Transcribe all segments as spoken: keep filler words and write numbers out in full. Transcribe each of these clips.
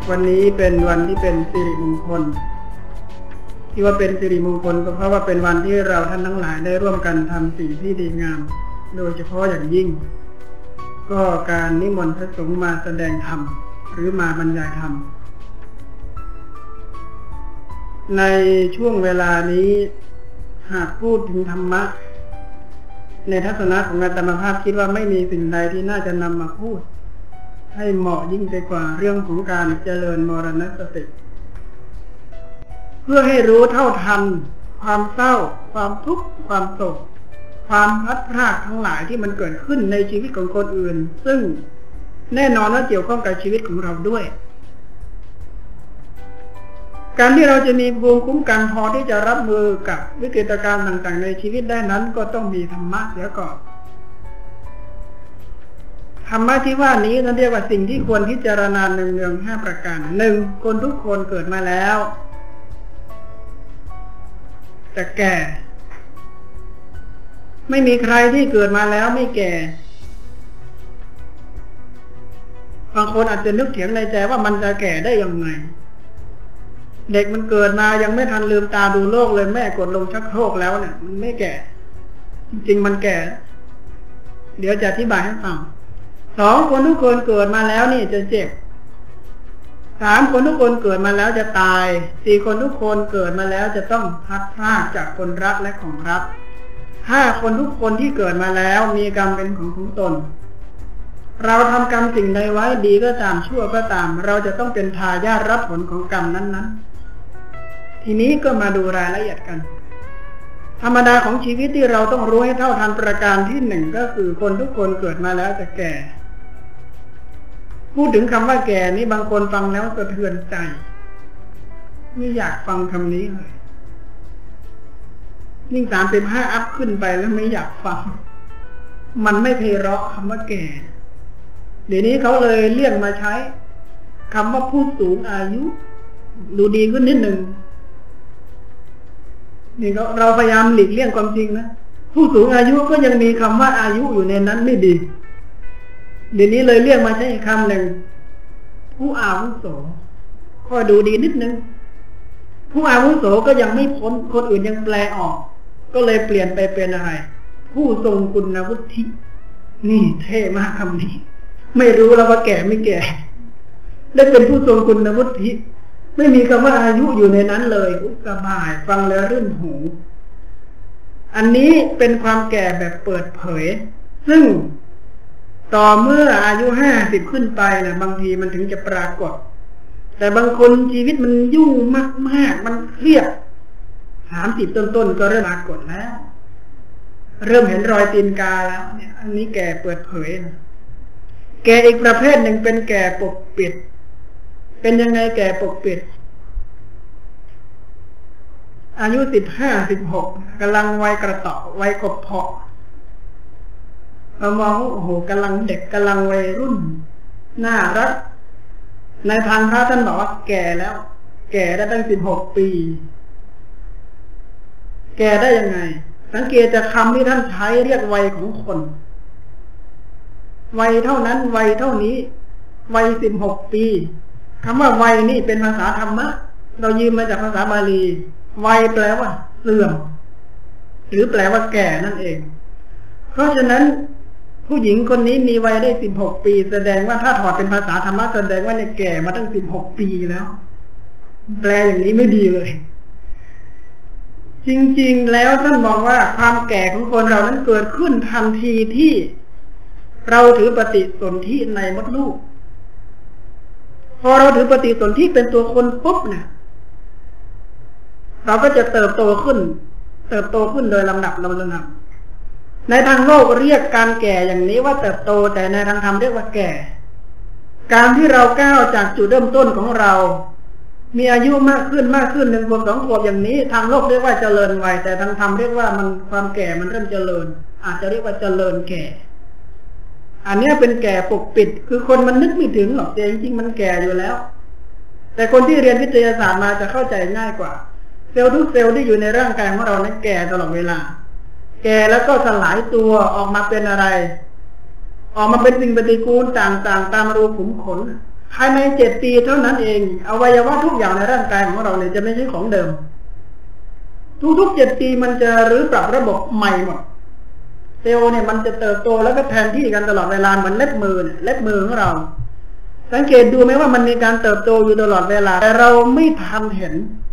วันนี้เป็นวันที่เป็นสิริมงคลที่ว่าเป็นสิริมงคลก็เพราะว่าเป็นวันที่เราท่านทั้งหลายได้ร่วมกันทำสิ่งที่ดีงามโดยเฉพาะอย่างยิ่งก็การนิมนต์พระสงฆ์มาแสดงธรรมหรือมาบรรยายธรรมในช่วงเวลานี้หากพูดถึงธรรมะในทัศนะของอาตมาภาพคิดว่าไม่มีสิ่งใดที่น่าจะนำมาพูดให้เหมาะยิ่งไปกว่าเรื่องของการเจริญมรณสติเพื่อให้รู้เท่าทันความเศร้าความทุกข์ความโศกความพลัดพรากทั้งหลายที่มันเกิดขึ้นในชีวิตของคนอื่นซึ่งแน่นอนว่าเกี่ยวข้องกับชีวิตของเราด้วยการที่เราจะมีภูมิคุ้มกันพอที่จะรับมือกับวิกฤตการณ์ต่างๆในชีวิตได้นั้นก็ต้องมีธรรมะเสียก่อนธรรมะที่ว่านี้นั่นเรียกว่าสิ่งที่ควรพิจารณาเนืองๆห้าประการหนึ่งคนทุกคนเกิดมาแล้วจะแก่ไม่มีใครที่เกิดมาแล้วไม่แก่บางคนอาจจะนึกเถียงในใจว่ามันจะแก่ได้ยังไงเด็กมันเกิดมายังไม่ทันลืมตาดูโลกเลยแม่กดลงชักโครกแล้วเนี่ยมันไม่แก่จริงๆมันแก่เดี๋ยวจะอธิบายให้ฟังสองคนทุกคนเกิดมาแล้วนี่จะเจ็บสามคนทุกคนเกิดมาแล้วจะตายสี่คนทุกคนเกิดมาแล้วจะต้องพลัดพรากจากคนรักและของรักห้าคนทุกคนที่เกิดมาแล้วมีกรรมเป็นของของตนเราทำกรรมสิ่งใดไว้ดีก็ตามชั่วก็ตามเราจะต้องเป็นทายาทรับผลของกรรมนั้นๆทีนี้ก็มาดูรายละเอียดกันธรรมดาของชีวิตที่เราต้องรู้ให้เท่าทันประการที่หนึ่งก็คือคนทุกคนเกิดมาแล้วจะแก่พูดถึงคำว่าแก่นี้บางคนฟังแล้วสะเทือนใจไม่อยากฟังคำนี้เลยยิ่งสามสิบห้าอัพขึ้นไปแล้วไม่อยากฟังมันไม่ไพเราะคำว่าแก่เดี๋ยวนี้เขาเลยเลี่ยงมาใช้คำว่าผู้สูงอายุดูดีขึ้นนิดหนึ่งนี่เราเราพยายามหลีกเลี่ยงความจริงนะผู้สูงอายุก็ยังมีคำว่าอายุอยู่ในนั้นไม่ดีเดี๋ยวนี้เลยเรียกมาใช้อีกคำหนึ่งผู้อาวุโสค่อยดูดีนิดนึงผู้อาวุโสก็ยังไม่พ้นคนอื่นยังแปลออกก็เลยเปลี่ยนไปเป็นอะไรผู้ทรงคุณวุฒินี่เท่มากคำนี้ไม่รู้แล้วว่าแก่ไม่แก่ได้เป็นผู้ทรงคุณวุฒิไม่มีคำว่าอายุอยู่ในนั้นเลยอุสบายฟังแล้วรื่นหูอันนี้เป็นความแก่แบบเปิดเผยซึ่งต่อเมื่ออายุห้าสิบขึ้นไปนะบางทีมันถึงจะปรากฏแต่บางคนชีวิตมันยุ่งมากๆมันเครียดสามสิบต้นๆก็เริ่มปรากฏแล้วเริ่มเห็นรอยตีนกาแล้วเนี่ยอันนี้แก่เปิดเผยนะแก่อีกประเภทหนึ่งเป็นแก่ปกปิดเป็นยังไงแก่ปกปิดอายุสิบห้าสิบหกกำลังวัยกระต่อวัยกบเพาะเรามองโอ้โหกำลังเด็กกำลังวัยรุ่นน่ารักในทางพระท่านบอกว่าแก่แล้วแก่ได้ตั้งสิบหกปีแก่ได้ยังไงสังเกตจากคำที่ท่านใช้เรียกวัยของคนวัยเท่านั้นวัยเท่านี้วัยสิบหกปีคำว่าวัยนี่เป็นภาษาธรรมะเรายืมมาจากภาษาบาลีวัยแปลว่าเสื่อมหรือแปลว่าแก่นั่นเองเพราะฉะนั้นผู้หญิงคนนี้มีวัยได้สิบหกปีแสดงว่าถ้าถอดเป็นภาษาธรรมะแสดงว่าเนี่ยแก่มาตั้งสิบหกปีแล้วแปลอย่างนี้ไม่ดีเลยจริงๆแล้วท่านบอกว่าความแก่ของคนเรานั้นเกิดขึ้นทันทีที่เราถือปฏิสนธิในมดลูกพอเราถือปฏิสนธิเป็นตัวคนปุ๊บเนี่ยเราก็จะเติบโตขึ้นเติบโตขึ้นโดยลำดับลำดับในทางโลกเรียกการแก่อย่างนี้ว่าเติบโตแต่ในทางธรรมเรียกว่าแก่การที่เราก้าวจากจุดเริ่มต้นของเรามีอายุมากขึ้นมากขึ้นหนึ่งขวบสองขวบอย่างนี้ทางโลกเรียกว่าเจริญวัยแต่ทางธรรมเรียกว่ามันความแก่มันเริ่มเจริญอาจจะเรียกว่าเจริญแก่อันนี้เป็นแก่ปกปิดคือคนมันนึกไม่ถึงหรอกแต่จริงๆมันแก่อยู่แล้วแต่คนที่เรียนวิทยาศาสตร์มาจะเข้าใจง่ายกว่าเซลล์ทุกเซลล์ที่อยู่ในร่างกายของเรานั้นแก่ตลอดเวลาแก่แล้วก็สลายตัวออกมาเป็นอะไรออกมาเป็นสิ่งปฏิกูลต่างๆตามรูขุมขน พภายในเจ็ดปีเท่านั้นเองอวัยวะทุกอย่างในร่างกายของเราเนี่ยจะไม่ใช่ของเดิมทุกๆเจ็ดปีมันจะรื้อปรับระบบใหม่หมดเซลล์เนี่ยมันจะเติบโตแล้วก็แทนที่กันตลอดเวลาเหมือนเล็บมือเนี่ยเล็บมือของเราสังเกตดูไหมว่ามันมีการเติบโตอยู่ตลอดเวลาแต่เราไม่ทันเห็น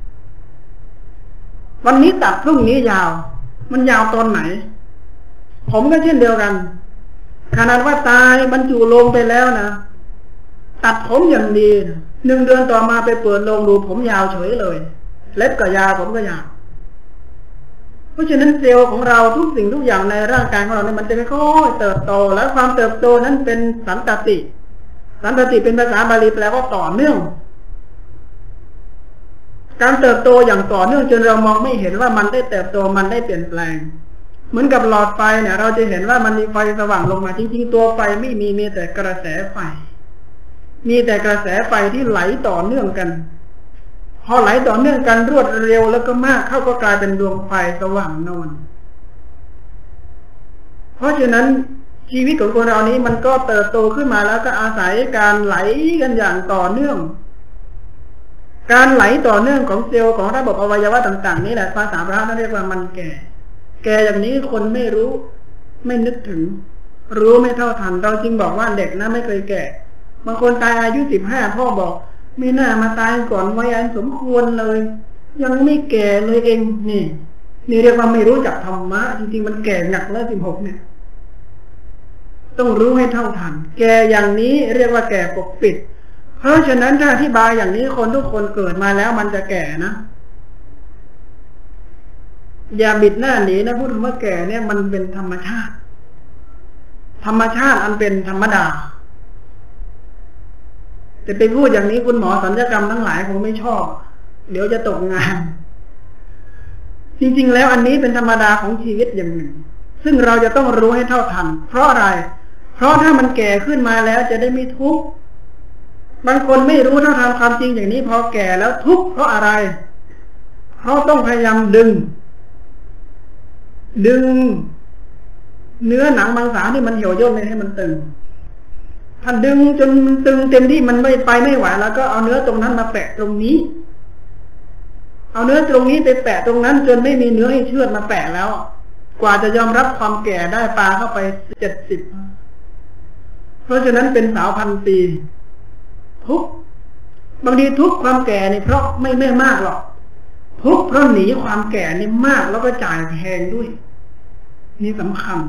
วันนี้ตัดพรุ่งนี้ยาวมันยาวตอนไหนผมก็เช่นเดียวกันขนาดว่าตายบรรจุลงไปแล้วนะตัดผมอย่างดีหนึ่งเดือนต่อมาไปเปิดโลงดูผมยาวเฉยเลยเล็บก็ยาวผมก็ยาวเพราะฉะนั้นเซลล์ของเราทุกสิ่งทุกอย่างในร่างกายของเราเนี่ยมันจะค่อยๆเติบโตและความเติบโตนั้นเป็นสันตติสันตติเป็นภาษาบาลีแปลว่าต่อเนื่องการเติบโตอย่างต่อเนื่องจนเรามองไม่เห็นว่ามันได้เติบโตมันได้เปลี่ยนแปลงเหมือนกับหลอดไฟเนี่ยเราจะเห็นว่ามันมีไฟสว่างลงมาจริงๆตัวไฟไม่มีมีแต่กระแสไฟมีแต่กระแสไฟที่ไหลต่อเนื่องกันพอไหลต่อเนื่องกันรวดเร็วแล้วก็มากเข้าก็กลายเป็นดวงไฟสว่างนวลเพราะฉะนั้นชีวิตของคนเรานี้มันก็เติบโตขึ้นมาแล้วก็อาศัยการไหลกันอย่างต่อเนื่องการไหลต่อเนื่องของเซลล์ของระบบอวัยวะต่างๆนี่แหละภาษาพระท่านเรียกว่ามันแก่แก่อย่างนี้คนไม่รู้ไม่นึกถึงรู้ไม่เท่าทันเราจึงบอกว่าเด็กนะไม่เคยแก่บางคนตายอายุสิบห้าพ่อบอกไม่น่ามาตายก่อนวัยอันสมควรเลยยังไม่แก่เลยเองนี่นี่เรียกว่าไม่รู้จักธรรมะจริงๆมันแก่หนักแล้วสิบหกเนี่ยต้องรู้ให้เท่าทันแก่อย่างนี้เรียกว่าแก่ปกปิดเพราะฉะนั้นถ้าอธิบายอย่างนี้คนทุกคนเกิดมาแล้วมันจะแก่นะอย่าบิดหน้าหนีนะพูดถึงว่าแก่เนี่ยมันเป็นธรรมชาติธรรมชาติอันเป็นธรรมดาแต่ไปพูดอย่างนี้คุณหมอศัลยกรรมทั้งหลายคงไม่ชอบเดี๋ยวจะตกงานจริงๆแล้วอันนี้เป็นธรรมดาของชีวิตอย่างหนึ่งซึ่งเราจะต้องรู้ให้เท่าทันเพราะอะไรเพราะถ้ามันแก่ขึ้นมาแล้วจะได้ไม่ทุกข์บางคนไม่รู้เท่าทันความจริงอย่างนี้พอแก่แล้วทุกข์เพราะอะไรเพราะต้องพยายามดึงดึงเนื้อหนังมังสาที่มันเหี่ยวย่นให้มันตึงถ้าดึงจนมันตึงเต็มที่มันไม่ไปไม่ไหวแล้วก็เอาเนื้อตรงนั้นมาแปะตรงนี้เอาเนื้อตรงนี้ไปแปะตรงนั้นจนไม่มีเนื้อให้เชือดมาแปะแล้วกว่าจะยอมรับความแก่ได้ปลาเข้าไปเจ็ดสิบเพราะฉะนั้นเป็นสาวพันปีทุกบางทีทุกความแก่นี่เพราะไม่ไม่มากหรอกทุกเพราะหนีความแก่นี่มากแล้วก็จ่ายแพงด้วยนี่สำคัญ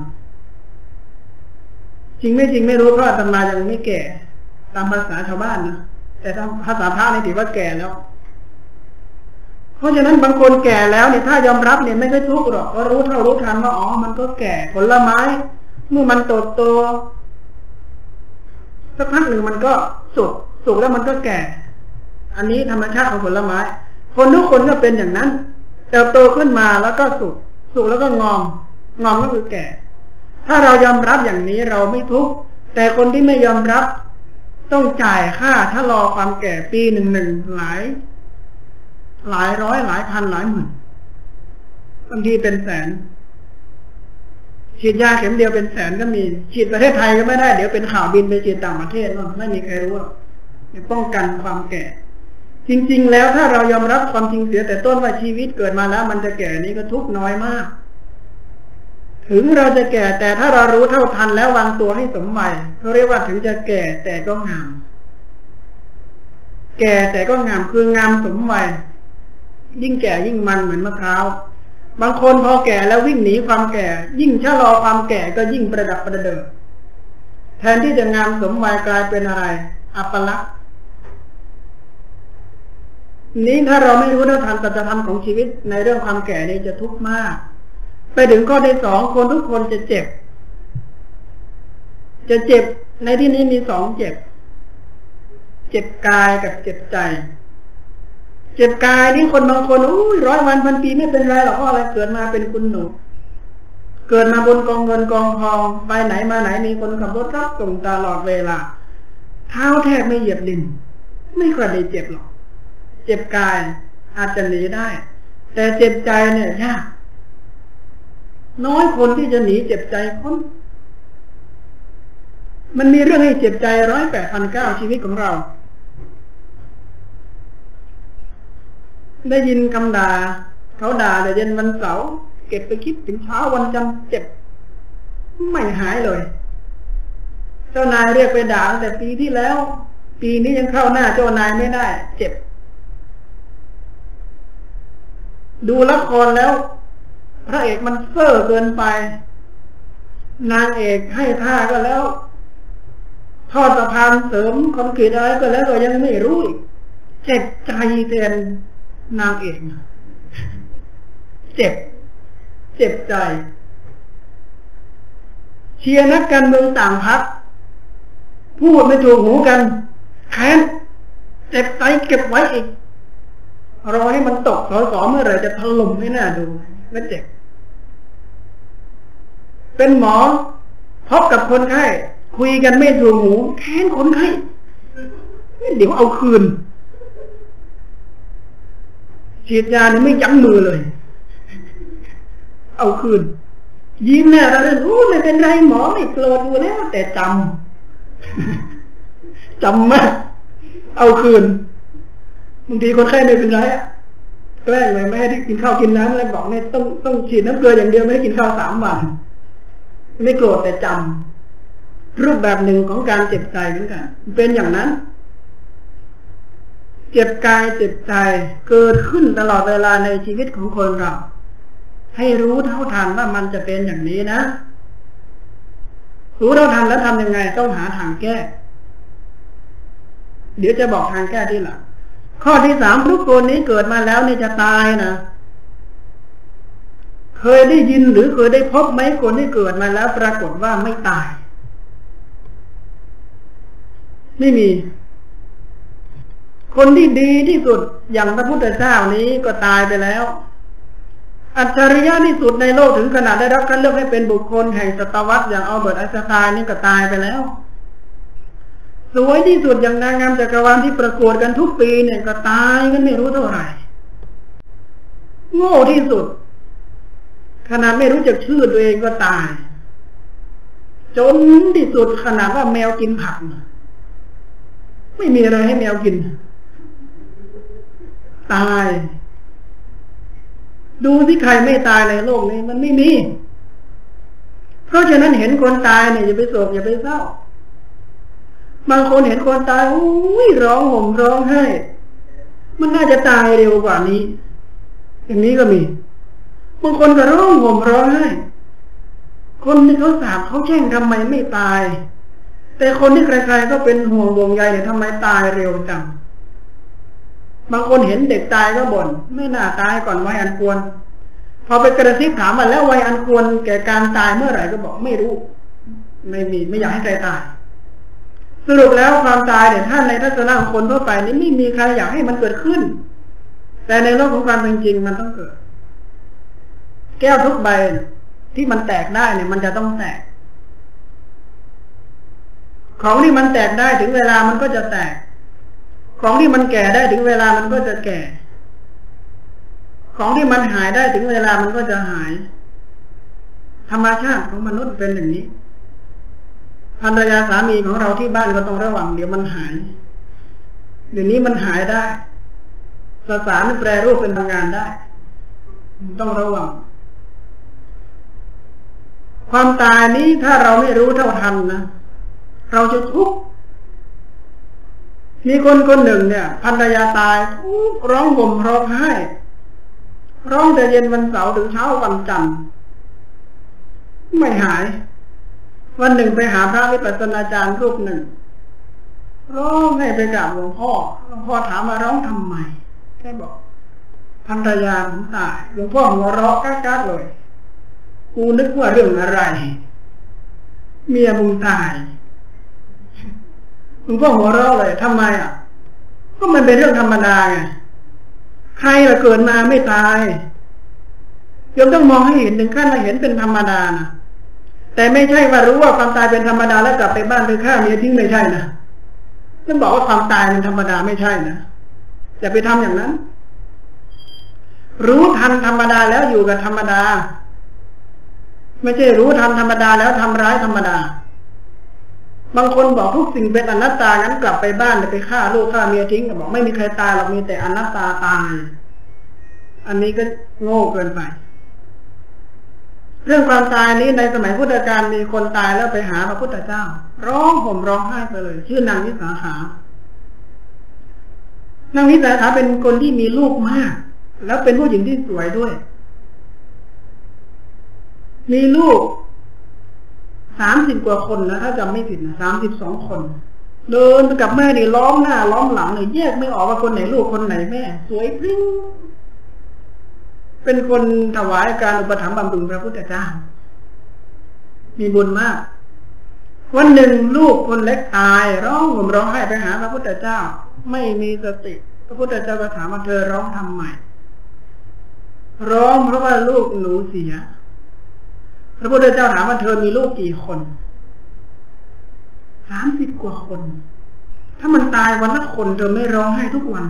จริงไม่จริงไม่รู้เพราะอาตมายังไม่แก่ตามภาษาชาวบ้านนะแต่ตามภาษาพระนี่ถือว่าแก่แล้วเพราะฉะนั้นบางคนแก่แล้วเนี่ยถ้ายอมรับเนี่ยไม่ได้ทุกข์หรอกก็รู้เท่ารู้ทันว่าอ๋อมันก็แก่ผลไม้เมื่อมันโตโตสักพักหนึ่งมันก็สุกสุกแล้วมันก็แก่อันนี้ธรรมชาติของผลไม้คนทุกคนก็เป็นอย่างนั้นเติบโตขึ้นมาแล้วก็สุกสุกแล้วก็งอมงอมก็คือแก่ถ้าเรายอมรับอย่างนี้เราไม่ทุกข์แต่คนที่ไม่ยอมรับต้องจ่ายค่าถ้ารอความแก่ปีหนึ่งหนึ่งหลายหลายร้อยหลายพันหลายหมื่นบางทีเป็นแสนฉีดยาเข็มเดียวเป็นแสนก็มีฉีดประเทศไทยก็ไม่ได้เดี๋ยวเป็นข่าวบินไปฉีดต่างประเทศนั่นไม่มีใครรู้ป้องกันความแก่จริงๆแล้วถ้าเรายอมรับความจริงเสียแต่ต้นว่าชีวิตเกิดมาแล้วมันจะแก่นี้ก็ทุกข์น้อยมากถึงเราจะแก่แต่ถ้าเรารู้เท่าทันแล้ววางตัวให้สมวัยเขาเรียกว่าถึงจะแก่แต่ก็งามแก่แต่ก็งามคืองามสมวัยยิ่งแก่ยิ่งมันเหมือนมะพร้าวบางคนพอแก่แล้ววิ่งหนีความแก่ยิ่งชะลอความแก่ก็ยิ่งประดับประเดิดแทนที่จะงามสมวัยกลายเป็นอะไรอัปลักษณ์นี้ถ้าเราไม่รู้เท่าทันสัจธรรมของชีวิตในเรื่องความแก่นี้จะทุกข์มากไปถึงข้อที่สองคนทุกคนจะเจ็บจะเจ็บในที่นี้มีสองเจ็บเจ็บกายกับเจ็บใจเจ็บกายนี่คนบางคนอุ้ยร้อยวันพันปีไม่เป็นไรหรอกเพราะอะไรเกิดมาเป็นคุณหนูเกิดมาบนกองเงินกองทองไปไหนมาไหนมีคนขับรถรับส่งตลอดเวลาเท้าแทบไม่เหยียบดินไม่ค่อยได้เจ็บหรอกเจ็บกายอาจจะหนีได้แต่เจ็บใจเนี่ยยากน้อยคนที่จะหนีเจ็บใจพ้นมันมีเรื่องให้เจ็บใจร้อยแปดพันเก้าชีวิตของเราได้ยินคำด่าเขาด่าแต่เย็นวันเสาร์เก็บไปคิดถึงเช้าวันจันทร์เจ็บไม่หายเลยเจ้านายเรียกไปด่าตั้งแต่ปีที่แล้วปีนี้ยังเข้าหน้าเจ้านายไม่ได้เจ็บดูละครแล้วพระเอกมันเซ่อเกินไปนางเอกให้ท่าก็แล้วทอดสะพานเสริมคอนกรีตอะไรก็แล้วก็ยังไม่รู้อีกเจ็บใจแทนนางเอกเจ็บเจ็บใจเชียร์นักการเมืองต่างพรรคพูดไม่ถูกหูกันแค้นเจ็บใจเก็บไว้อีกรอให้มันตกสอสอเมื่อไหร่จะถล่มให้หน้าดูแล้วเจ็บเป็นหมอพบกับคนไข้คุยกันไม่ถูกหูแค้นคนไข้เดี๋ยวเอาคืนฉีดยานี่ไม่ยั้งมือเลยเอาคืนยิ้มแน่เราเลยโอ้ไม่เป็นไรหมอไม่โกรธอยู่แล้วแต่จำจำมากเอาคืนบางทีคนไข้ไม่เป็นไรอะแกล้งเลยไม่ให้กินข้าวกินน้ำแล้วบอกเนี่ยต้องต้องฉีดน้ำเกลืออย่างเดียวไม่ให้กินข้าวสามวันไม่โกรธแต่จำรูปแบบหนึ่งของการเจ็บใจเหมือนกันเป็นอย่างนั้นเจ็บกายเจ็บใจเกิดขึ้นตลอดเวลาในชีวิตของคนเราให้รู้เท่าทันว่ามันจะเป็นอย่างนี้นะรู้เท่าทันแล้วทำยังไงต้องหาทางแก้เดี๋ยวจะบอกทางแก้ที่หลังข้อที่สามทุกคนนี้เกิดมาแล้วนี่จะตายนะเคยได้ยินหรือเคยได้พบไหมคนที่เกิดมาแล้วปรากฏว่าไม่ตายไม่มีคนที่ดีที่สุดอย่างพระพุทธเจ้านี้ก็ตายไปแล้วอัจฉริยะที่สุดในโลกถึงขนาดได้รับคัดเลือกให้เป็นบุคคลแห่งศตวรรษอย่างอัลเบิร์ตไอน์สไตน์นี่ก็ตายไปแล้วสวยที่สุดอย่างนางงามจักรวาลที่ประกวดกันทุกปีเนี่ยก็ตายกันไม่รู้เท่าไหร่โง่ที่สุดขนาดไม่รู้จักชื่อตัวเองก็ตายจนที่สุดขนาดว่าแมวกินผักไม่มีอะไรให้แมวกินตายดูที่ใครไม่ตายในโลกนี้มันไม่มีเพราะฉะนั้นเห็นคนตายเนี่ยอย่าไปโศกอย่าไปเศร้าบางคนเห็นคนตายอุ้ยร้องห่มร้องไห้มันน่าจะตายเร็วกว่านี้อย่างนี้ก็มีบางคนก็ร้องห่มร้องไห้คนที่เขาสาบเขาแช่งทำไมไม่ตายแต่คนที่ใครๆก็เป็นห่วงห่วงใยเนี่ยทำไมตายเร็วจังบางคนเห็นเด็กตายก็บ่นไม่น่าตายก่อนวัยอันควรพอไปกระซิบถามมาแล้ววัยอันควรแก่การตายเมื่อไหร่ก็บอกไม่รู้ไม่มีไม่อยากให้ใครตายสรุปแล้วความตายเนี่ยท่านในทัศนะของคนทั่วไปนี่ไม่มีใครอยากให้มันเกิดขึ้นแต่ในโลกของความเป็นจริงมันต้องเกิดแก้วทุกใบที่มันแตกได้เนี่ยมันจะต้องแตกของที่มันแตกได้ถึงเวลามันก็จะแตกของที่มันแก่ได้ถึงเวลามันก็จะแก่ของที่มันหายได้ถึงเวลามันก็จะหายธรรมชาติของมนุษย์เป็นอย่างนี้ภรรยาสามีของเราที่บ้านก็ต้องระวังเดี๋ยวมันหายเดี๋ยวนี้มันหายได้สสารแปรรูปเป็นพลังงานได้ต้องระวังความตายนี้ถ้าเราไม่รู้เท่าทันนะเราจะทุกข์มีคนคนหนึ่งเนี่ยภรรยาตายทุกข์ร้องห่มร้องไห้ร้องแต่เย็นวันเสาร์ถึงเช้าวันจันทร์ไม่หายวันหนึ่งไปหาพระวิปัสสนาจารย์รูปหนึ่งร้องให้ไปกราบหลวงพ่อหลวงพ่อถามมาร้องทำไมแค่บอกภรรยาผมตายหลวงพ่อหัวเราะก๊ากๆเลยกูนึกว่าเรื่องอะไรเมียมึงตายหลวงพ่อหัวเราะเลยทำไมอ่ะก็มันเป็นเรื่องธรรมดาไงใครล่ะเกิดมาไม่ตายโยมต้องมองให้เห็นถึงขั้นว่าเห็นเป็นธรรมดานะแต่ไม่ใช่ว่ารู้ว่าความตายเป็นธรรมดาแล้วกลับไปบ้านไปฆ่าเมียทิ้งไม่ใช่นะต้องบอกว่าความตายเป็นธรรมดาไม่ใช่นะอย่าไปทำอย่างนั้นรู้ทันธรรมดาแล้วอยู่กับธรรมดาไม่ใช่รู้ทันธรรมดาแล้วทำร้ายธรรมดาบางคนบอกทุกสิ่งเป็นอนัตตางั้นกลับไปบ้านไปฆ่าลูกฆ่าเมียทิ้งก็บอกไม่มีใครตายหรอกมีแต่อนัตตาตายอันนี้ก็โง่เกินไปเรื่องความตายนี้ในสมัยพุทธกาลมีคนตายแล้วไปหาพระพุทธเจ้าร้องห่มร้องไห้ไปเลยชื่อนางวิสาขานางวิสาขาเป็นคนที่มีลูกมากแล้วเป็นผู้หญิงที่สวยด้วยมีลูกสามสิบกว่าคนนะถ้าจำไม่ผิดนะสามสิบสองคนเดินไปกับแม่ดิล้อมหน้าล้อมหลังเลยแยกไม่ออกว่าคนไหนลูกคนไหนแม่สวยพริ้งเป็นคนถวายการอุปถัมภ์บำรุงพระพุทธเจ้ามีบุญมากวันหนึ่งลูกคนเล็กตายร้องห่มร้องไห้ไปหาพระพุทธเจ้าไม่มีสติพระพุทธเจ้าก็ถามว่าเธอร้องทำไมร้องเพราะว่าลูกหนูเสียพระพุทธเจ้าถามว่าเธอมีลูกกี่คนสามสิบกว่าคนถ้ามันตายวันละคนเธอไม่ร้องไห้ทุกวัน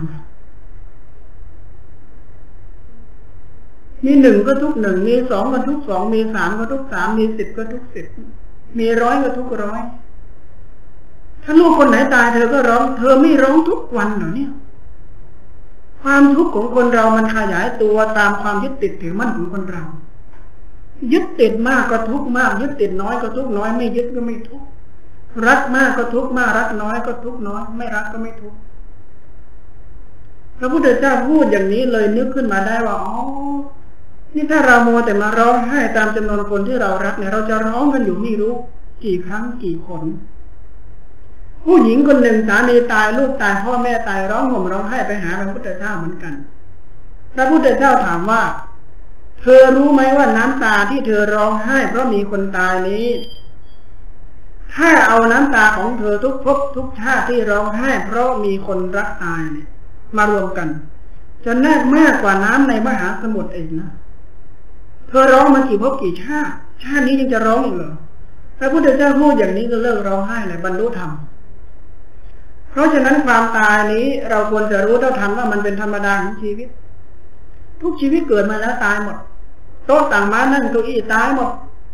มีหนึ่งก็ทุกหนึ่งมีสองก็ทุกสองมีสามก็ทุกสามมีสิบก็ทุกสิบมีร้อยก็ทุกร้อยถ้าลูกคนไหนตายเธอก็ร้องเธอไม่ร้องทุกวันเหรอเนี่ยความทุกข์ของคนเรามันขยายตัวตามความยึดติดถือมั่นของคนเรายึดติดมากก็ทุกข์มากยึดติดน้อยก็ทุกข์น้อยไม่ยึดก็ไม่ทุกข์รักมากก็ทุกข์มากรักน้อยก็ทุกข์น้อยไม่รักก็ไม่ทุกข์พระพุทธเจ้าพูดอย่างนี้เลยนึกขึ้นมาได้ว่าอ๋อนี่ถ้าเราโมแต่มาร้องไห้ตามจำนวนคนที่เรารักเนี่ยเราจะร้องกันอยู่ไม่รู้กี่ครั้งกี่คนผู้หญิงคนหนึ่งสามีตายลูกตายพ่อแม่ตายร้องห่มร้องไห้ไปหาพระพุทธเจ้าเหมือนกันพระพุทธเจ้าถามว่าเธอรู้ไหมว่าน้ำตาที่เธอร้องไห้เพราะมีคนตายนี้ถ้าเอาน้ำตาของเธอทุกภพทุกชาติที่ร้องไห้เพราะมีคนรักตายเนี่ยมารวมกันจะน่ามากกว่าน้ำในมหาสมุทรเองนะเธอร้องมากี่ภพกี่ชาติชาตินี้ยังจะร้องอีกเหรอพระพุทธเจ้าพูดอย่างนี้ก็เลิกร้องไห้เลยบรรลุธรรมเพราะฉะนั้นความตายนี้เราควรจะรู้เท่าทันว่ามันเป็นธรรมดาของชีวิตทุกชีวิตเกิดมาแล้วตายหมดโต๊ะต่างม้านั่งเก้าอี้ตายหมด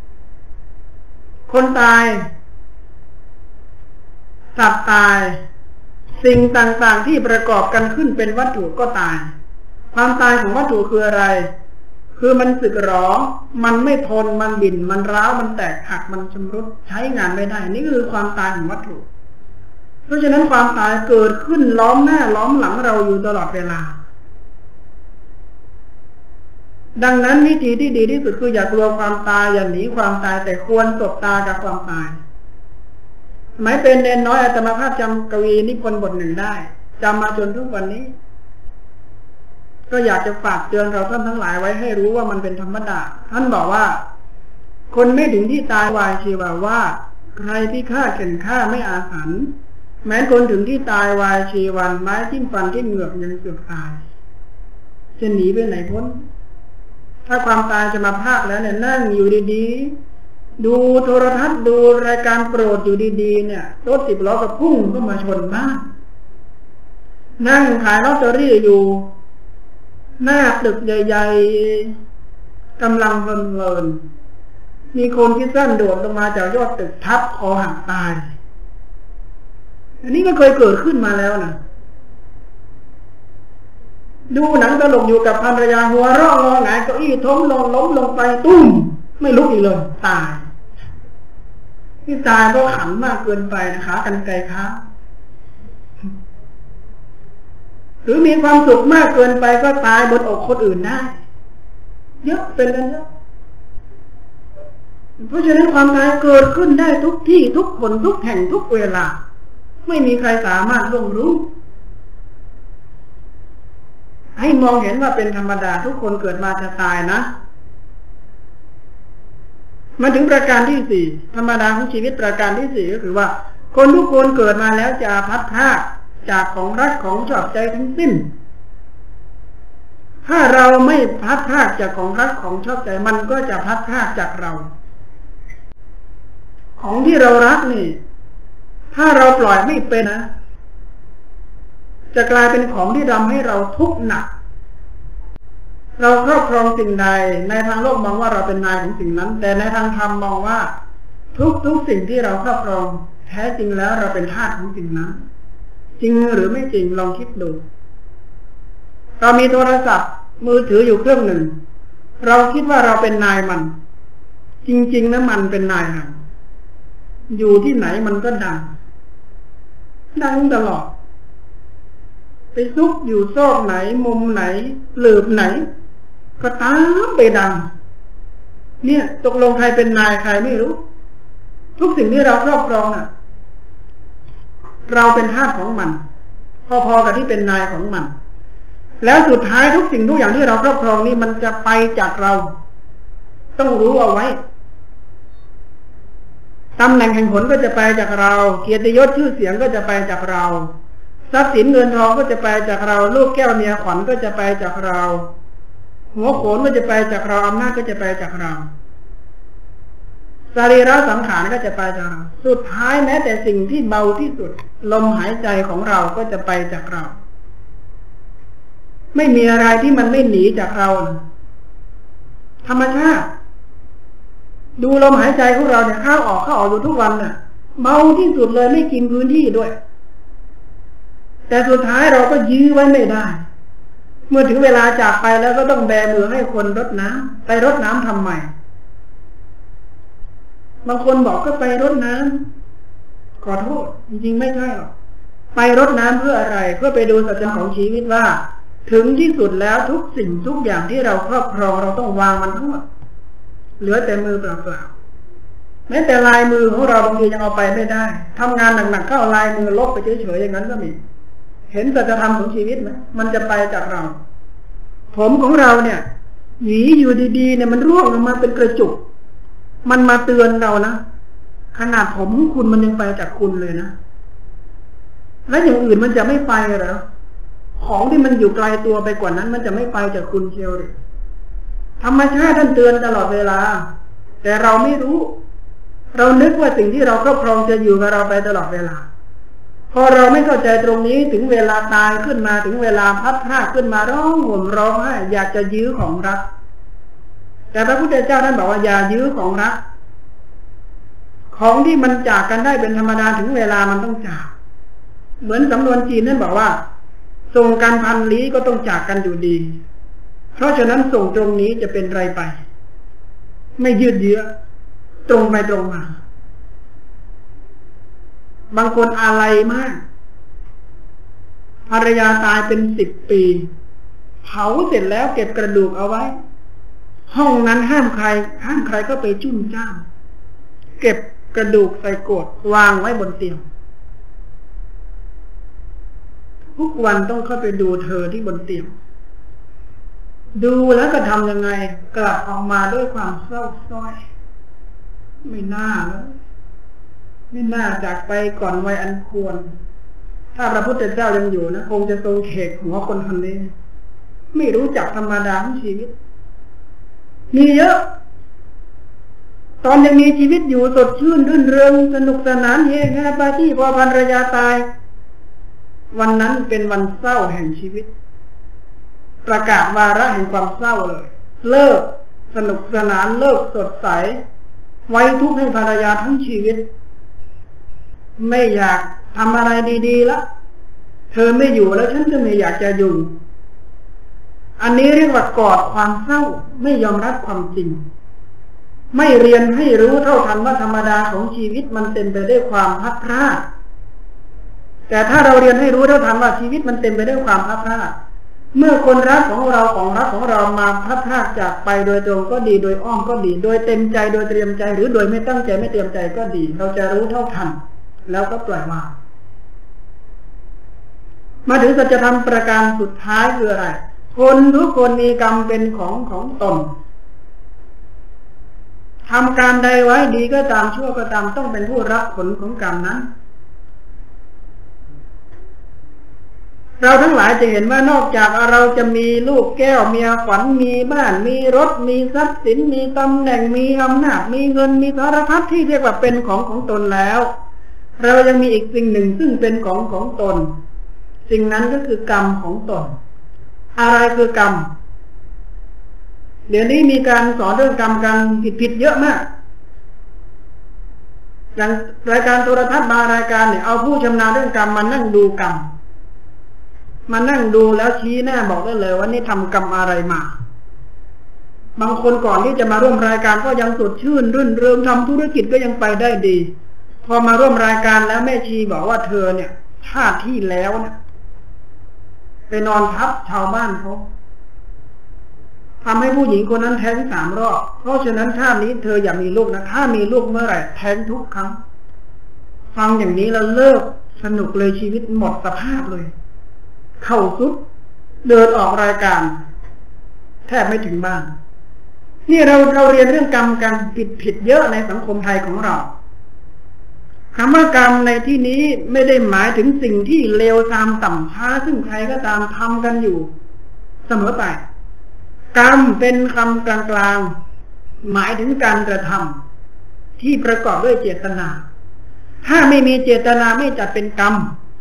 คนตายสัตว์ตายสิ่งต่างๆที่ประกอบกันขึ้นเป็นวัตถุก็ตายความตายของวัตถุคืออะไรคือมันสึกหรอมันไม่ทนมันบิ่นมันร้าวมันแตกหักมันชำรุดใช้งานไม่ได้นี่คือความตายของวัตถุเพราะฉะนั้นความตายเกิดขึ้นล้อมหน้าล้อมหลังเราอยู่ตลอดเวลาดังนั้นวิธีที่ดีที่สุดคืออย่ากลัวความตายอย่าหนีความตายแต่ควรสบตากับความตายสมัยเป็นเนนน้อยอาตมาภาพจำกวีนิพนธ์บทหนึ่งได้จำมาจนทุกวันนี้ก็อยากจะฝากเตือนเราท่านทั้งหลายไว้ให้รู้ว่ามันเป็นธรรมดาท่านบอกว่าคนไม่ถึงที่ตายวายชีวาว่าใครที่ฆ่าเข็นฆ่าไม่อาถรรพ์แม้คนถึงที่ตายวายชีวันไม้จิ้มฟันที่เหงือกยังเกือบตายจะหนีไปไหนพ้นถ้าความตายจะมาพากแล้วเนี่ยนั่งอยู่ดีๆดูโทรทัศน์ดูรายการโปรดอยู่ดีๆเนี่ยรถสิบล้อก็พุ่งเข้ามาชนบ้านนั่งขายลอตเตอรี่อยู่หน้าตึกใหญ่ๆกำลังเพลินๆมีคนคิดสั้นโดดลงมาจากยอดตึกทับคอหักตายอันนี้ก็เคยเกิดขึ้นมาแล้วนะดูหนังตลกอยู่กับภรรยาหัวเราะงอหงายเก้าอี้ท้มลงล้มลงไปตุ้มไม่ลุกอีกเลยตายที่ตายเพราะขันมากเกินไปนะคะกันไกลค้าหรือมีความสุขมากเกินไปก็ตายบนอกคนอื่นได้เยอะเป็นกันเยอะเพราะฉะนั้นความตายเกิดขึ้นได้ทุกที่ทุกคนทุกแห่งทุกเวลาไม่มีใครสามารถล่วงรู้ให้มองเห็นว่าเป็นธรรมดาทุกคนเกิดมาจะตายนะมาถึงประการที่สี่ธรรมดาของชีวิตประการที่สี่ก็คือว่าคนทุกคนเกิดมาแล้วจะพัดพรากจากของรักของชอบใจทั้งสิ้นถ้าเราไม่พัดพรากจากของรักของชอบใจมันก็จะพัดพรากจากเราของที่เรารักนี่ถ้าเราปล่อยไม่เป็นนะจะกลายเป็นของที่ทำให้เราทุกข์หนักเราครอบครองสิ่งใดในทางโลกมองว่าเราเป็นนายของสิ่งนั้นแต่ในทางธรรมมองว่าทุกๆสิ่งที่เราครอบครองแท้จริงแล้วเราเป็นทาสของสิ่งนั้นจริงหรือไม่จริงลองคิดดูเรามีโทรศัพท์มือถืออยู่เครื่องหนึ่งเราคิดว่าเราเป็นนายมันจริงๆนะมันเป็นนายเราอยู่ที่ไหนมันก็ดังดังตลอดไปซุกอยู่ซอกไหนมุมไหนหลืบไหนก็ตามไปดังเนี่ยตกลงใครเป็นนายใครไม่รู้ทุกสิ่งที่เราครอบครองน่ะเราเป็นทาสของมันพอๆกับที่เป็นนายของมันแล้วสุดท้ายทุกสิ่งทุกอย่างที่เราครอบครองนี่มันจะไปจากเราต้องรู้เอาไว้ตำแหน่งแห่งผลก็จะไปจากเราเกียรติยศชื่อเสียงก็จะไปจากเราทรัพย์สินเงินทองก็จะไปจากเราลูกแก้วเมียขวัญก็จะไปจากเราหัวโขนก็จะไปจากเราอำนาจก็จะไปจากเราสรีระสังขารก็จะไปจากเราสุดท้ายแม้แต่สิ่งที่เบาที่สุดลมหายใจของเราก็จะไปจากเราไม่มีอะไรที่มันไม่หนีจากเราธรรมชาติดูลมหายใจของเราเนี่ยเข้าออกเข้าออกอยู่ทุกวันเนี่ยเบาที่สุดเลยไม่กินพื้นที่ด้วยแต่สุดท้ายเราก็ยื้อไว้ไม่ได้เมื่อถึงเวลาจากไปแล้วก็ต้องแบมือให้คนรดน้ำไปรดน้ำทำไมบางคนบอกก็ไปรดน้ำขอโทษจริงๆไม่ใช่หรอกไปรดน้ำเพื่ออะไรเพื่อไปดูสัจธรรมของชีวิตว่าถึงที่สุดแล้วทุกสิ่งทุกอย่างที่เราครอบครองเราต้องวางมันทั้งหมดเหลือแต่มือเปล่าๆแม้แต่ลายมือของเราบางทียังเอาไปไม่ได้ทำงานหนักๆก็เอาลายมือลบไปเฉยๆอย่างนั้นก็มีเห็นสัจธรรมของชีวิตไหมมันจะไปจากเราผมของเราเนี่ยหวีอยู่ดีๆเนี่ยมันร่วงลงมาเป็นกระจุกมันมาเตือนเรานะขนาดผมคุณมันยังไปจากคุณเลยนะแล้วอย่างอื่นมันจะไม่ไปเหรอของที่มันอยู่ไกลตัวไปกว่านั้นมันจะไม่ไปจากคุณเชียวหรือธรรมชาติท่านเตือนตลอดเวลาแต่เราไม่รู้เรานึกว่าสิ่งที่เราครอบครองจะอยู่กับเราไปตลอดเวลาพอเราไม่เข้าใจตรงนี้ถึงเวลาตายขึ้นมาถึงเวลาพัดพรากขึ้นมาร้องห่มร้องไห้อยากจะยื้อของรักแต่พระพุทธเจ้าท่านบอกว่าอย่ายื้อของรักของที่มันจากกันได้เป็นธรรมดาถึงเวลามันต้องจากเหมือนสำนวนจีนนั่นบอกว่าส่งกันพันลี้ก็ต้องจากกันอยู่ดีเพราะฉะนั้นส่งตรงนี้จะเป็นไรไปไม่ยืดเยื้อตรงไปตรงมาบางคนอาลัยมากภรรยาตายเป็นสิบปีเผาเสร็จแล้วเก็บกระดูกเอาไว้ห้องนั้นห้ามใครห้ามใครก็ไปจุ้มจ้ามเก็บกระดูกใส่โกฐวางไว้บนเตียงทุกวันต้องเข้าไปดูเธอที่บนเตียงดูแล้วก็ทำยังไงกลับออกมาด้วยความเศร้าส้อยไม่น่าเลยไม่น่าจากไปก่อนวัยอันควรถ้าพระพุทธเจ้ายังอยู่นะคงจะทรงเขกหัวคนคนนี้ไม่รู้จักธรรมดาของชีวิตมีเยอะตอนยังมีชีวิตอยู่สดชื่นรื่นเริงสนุกสนานเฮฮาปาร์ตี้พอภรรยาตายวันนั้นเป็นวันเศร้าแห่งชีวิตประกาศวาระแห่งความเศร้าเลยเลิกสนุกสนานเลิกสดใสไว้ทุกข์ให้ภรรยาทั้งชีวิตไม่อยากทำอะไรดีๆแล้วเธอไม่อยู่แล้วฉันก็ไม่อยากจะอยู่อันนี้เรียกว่ากอดความเศร้าไม่ยอมรับความจริงไม่เรียนให้รู้เท่าทันว่าธรรมดาของชีวิตมันเต็มไปด้วยความพลัดพรากแต่ถ้าเราเรียนให้รู้เท่าทันว่าชีวิตมันเต็มไปด้วยความพลัดพรากเมื่อคนรักของเราของรักของเรามาพลัดพรากจากไปโดยตรงก็ดีโดยอ้อมก็ดีโดยเต็มใจโดยเตรียมใจหรือโดยไม่ตั้งใจไม่เตรียมใจก็ดีเราจะรู้เท่าทันแล้วก็ปล่อยวางมาถึงสัจธรรมประการสุดท้ายคืออะไรคนทุกคนมีกรรมเป็นของของตนทำการใดไว้ดีก็ตามชั่วก็ตามต้องเป็นผู้รับผลของกรรมนั้นเราทั้งหลายจะเห็นว่านอกจากเราจะมีลูกแก้วเมียขวัญมีบ้านมีรถมีทรัพย์สินมีตำแหน่งมีอำนาจมีเงินมีสารพัดที่เรียกว่าเป็นของของตนแล้วเรายังมีอีกสิ่งหนึ่งซึ่งเป็นของของตนสิ่งนั้นก็คือกรรมของตนอะไรคือกรรมเดี๋ยวนี้มีการสอนเรื่องกรรมกันผิดๆเยอะมากอย่างรายการโทรทัศน์บางรายการเนี่ยเอาผู้ชำนาญเรื่องกรรมมานั่งดูกรรมมานั่งดูแล้วชี้หน้าบอกได้เลยว่านี่ทำกรรมอะไรมาบางคนก่อนที่จะมาร่วมรายการก็ยังสดชื่นรื่นเริงทำธุรกิจก็ยังไปได้ดีพอมาร่วมรายการแล้วแม่ชีบอกว่าเธอเนี่ยชาติที่แล้วเนี่ยไปนอนทับชาวบ้านเขาทำให้ผู้หญิงคนนั้นแท้งสามรอบเพราะฉะนั้นชาตินี้เธออย่ามีลูกนะถ้ามีลูกเมื่อไหร่แท้งทุกครั้งฟังอย่างนี้แล้วเลิกสนุกเลยชีวิตหมดสภาพเลยเข่าซุดเดินออกรายการแทบไม่ถึงบ้านนี่เราเราเรียนเรื่องกรรมกันผิดผิดเยอะในสังคมไทยของเราคำว่ากรรมในที่นี้ไม่ได้หมายถึงสิ่งที่เลวทรามต่ำช้าซึ่งใครก็ตามทำกันอยู่เสมอไปกรรมเป็นคำกลางๆหมายถึงการกระทำที่ประกอบด้วยเจตนาถ้าไม่มีเจตนาไม่จัดเป็นกรรม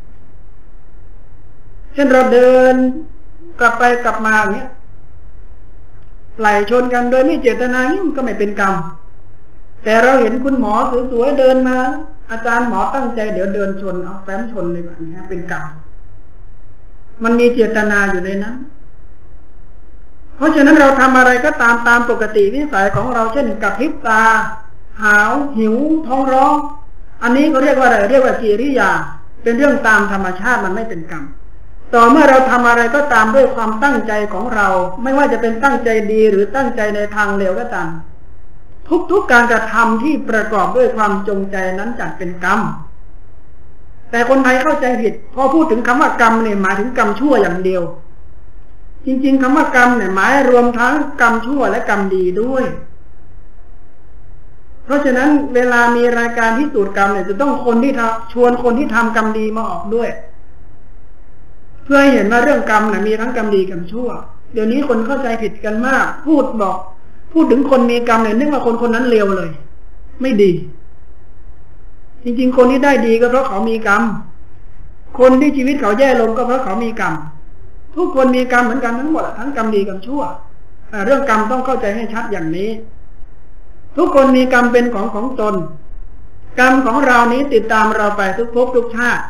เช่นเราเดินกลับไปกลับมาอย่างเงี้ยไหลชนกันโดยไม่เจตนานี่มันก็ไม่เป็นกรรมแต่เราเห็นคุณหมอสวยๆเดินมาอาจารย์หมอตั้งใจเดี๋ยวเดินชนเอาแฟ้มชนเลยแบบนี้เป็นกรรมมันมีเจตนาอยู่ในนั้นเพราะฉะนั้นเราทำอะไรก็ตามตามปกติวิสัยของเราเช่นกระพริบตาหาวหิวท้องร้องอันนี้เขาเรียกว่าอะไรเรียกว่ากิริยาเป็นเรื่องตามธรรมชาติมันไม่เป็นกรรมต่อเมื่อเราทำอะไรก็ตามด้วยความตั้งใจของเราไม่ว่าจะเป็นตั้งใจดีหรือตั้งใจในทางเลวก็ตามทุกๆการกระทำที่ประกอบด้วยความจงใจนั้นจัดเป็นกรรมแต่คนไทยเข้าใจผิดพอพูดถึงคำว่ากรรมเนี่ยหมายถึงกรรมชั่วอย่างเดียวจริงๆคำว่ากรรมเนี่ยหมายรวมทั้งกรรมชั่วและกรรมดีด้วยเพราะฉะนั้นเวลามีรายการพิสูจน์กรรมเนี่ยจะต้องคนที่ชวนคนที่ทำกรรมดีมาออกด้วยเพื่อให้เห็นว่าเรื่องกรรมเนี่ยมีทั้งกรรมดีกรรมชั่วเดี๋ยวนี้คนเข้าใจผิดกันมากพูดบอกพูดถึงคนมีกรรมเนี่ยนึกว่าคนคนนั้นเลวเลยไม่ดีจริงๆคนที่ได้ดีก็เพราะเขามีกรรมคนที่ชีวิตเขาแย่ลงก็เพราะเขามีกรรมทุกคนมีกรรมเหมือนกันทั้งหมดทั้งกรรมดีกรรมชั่วเรื่องกรรมต้องเข้าใจให้ชัดอย่างนี้ทุกคนมีกรรมเป็นของของตนกรรมของเรานี้ติดตามเราไปทุกภพทุกชาติ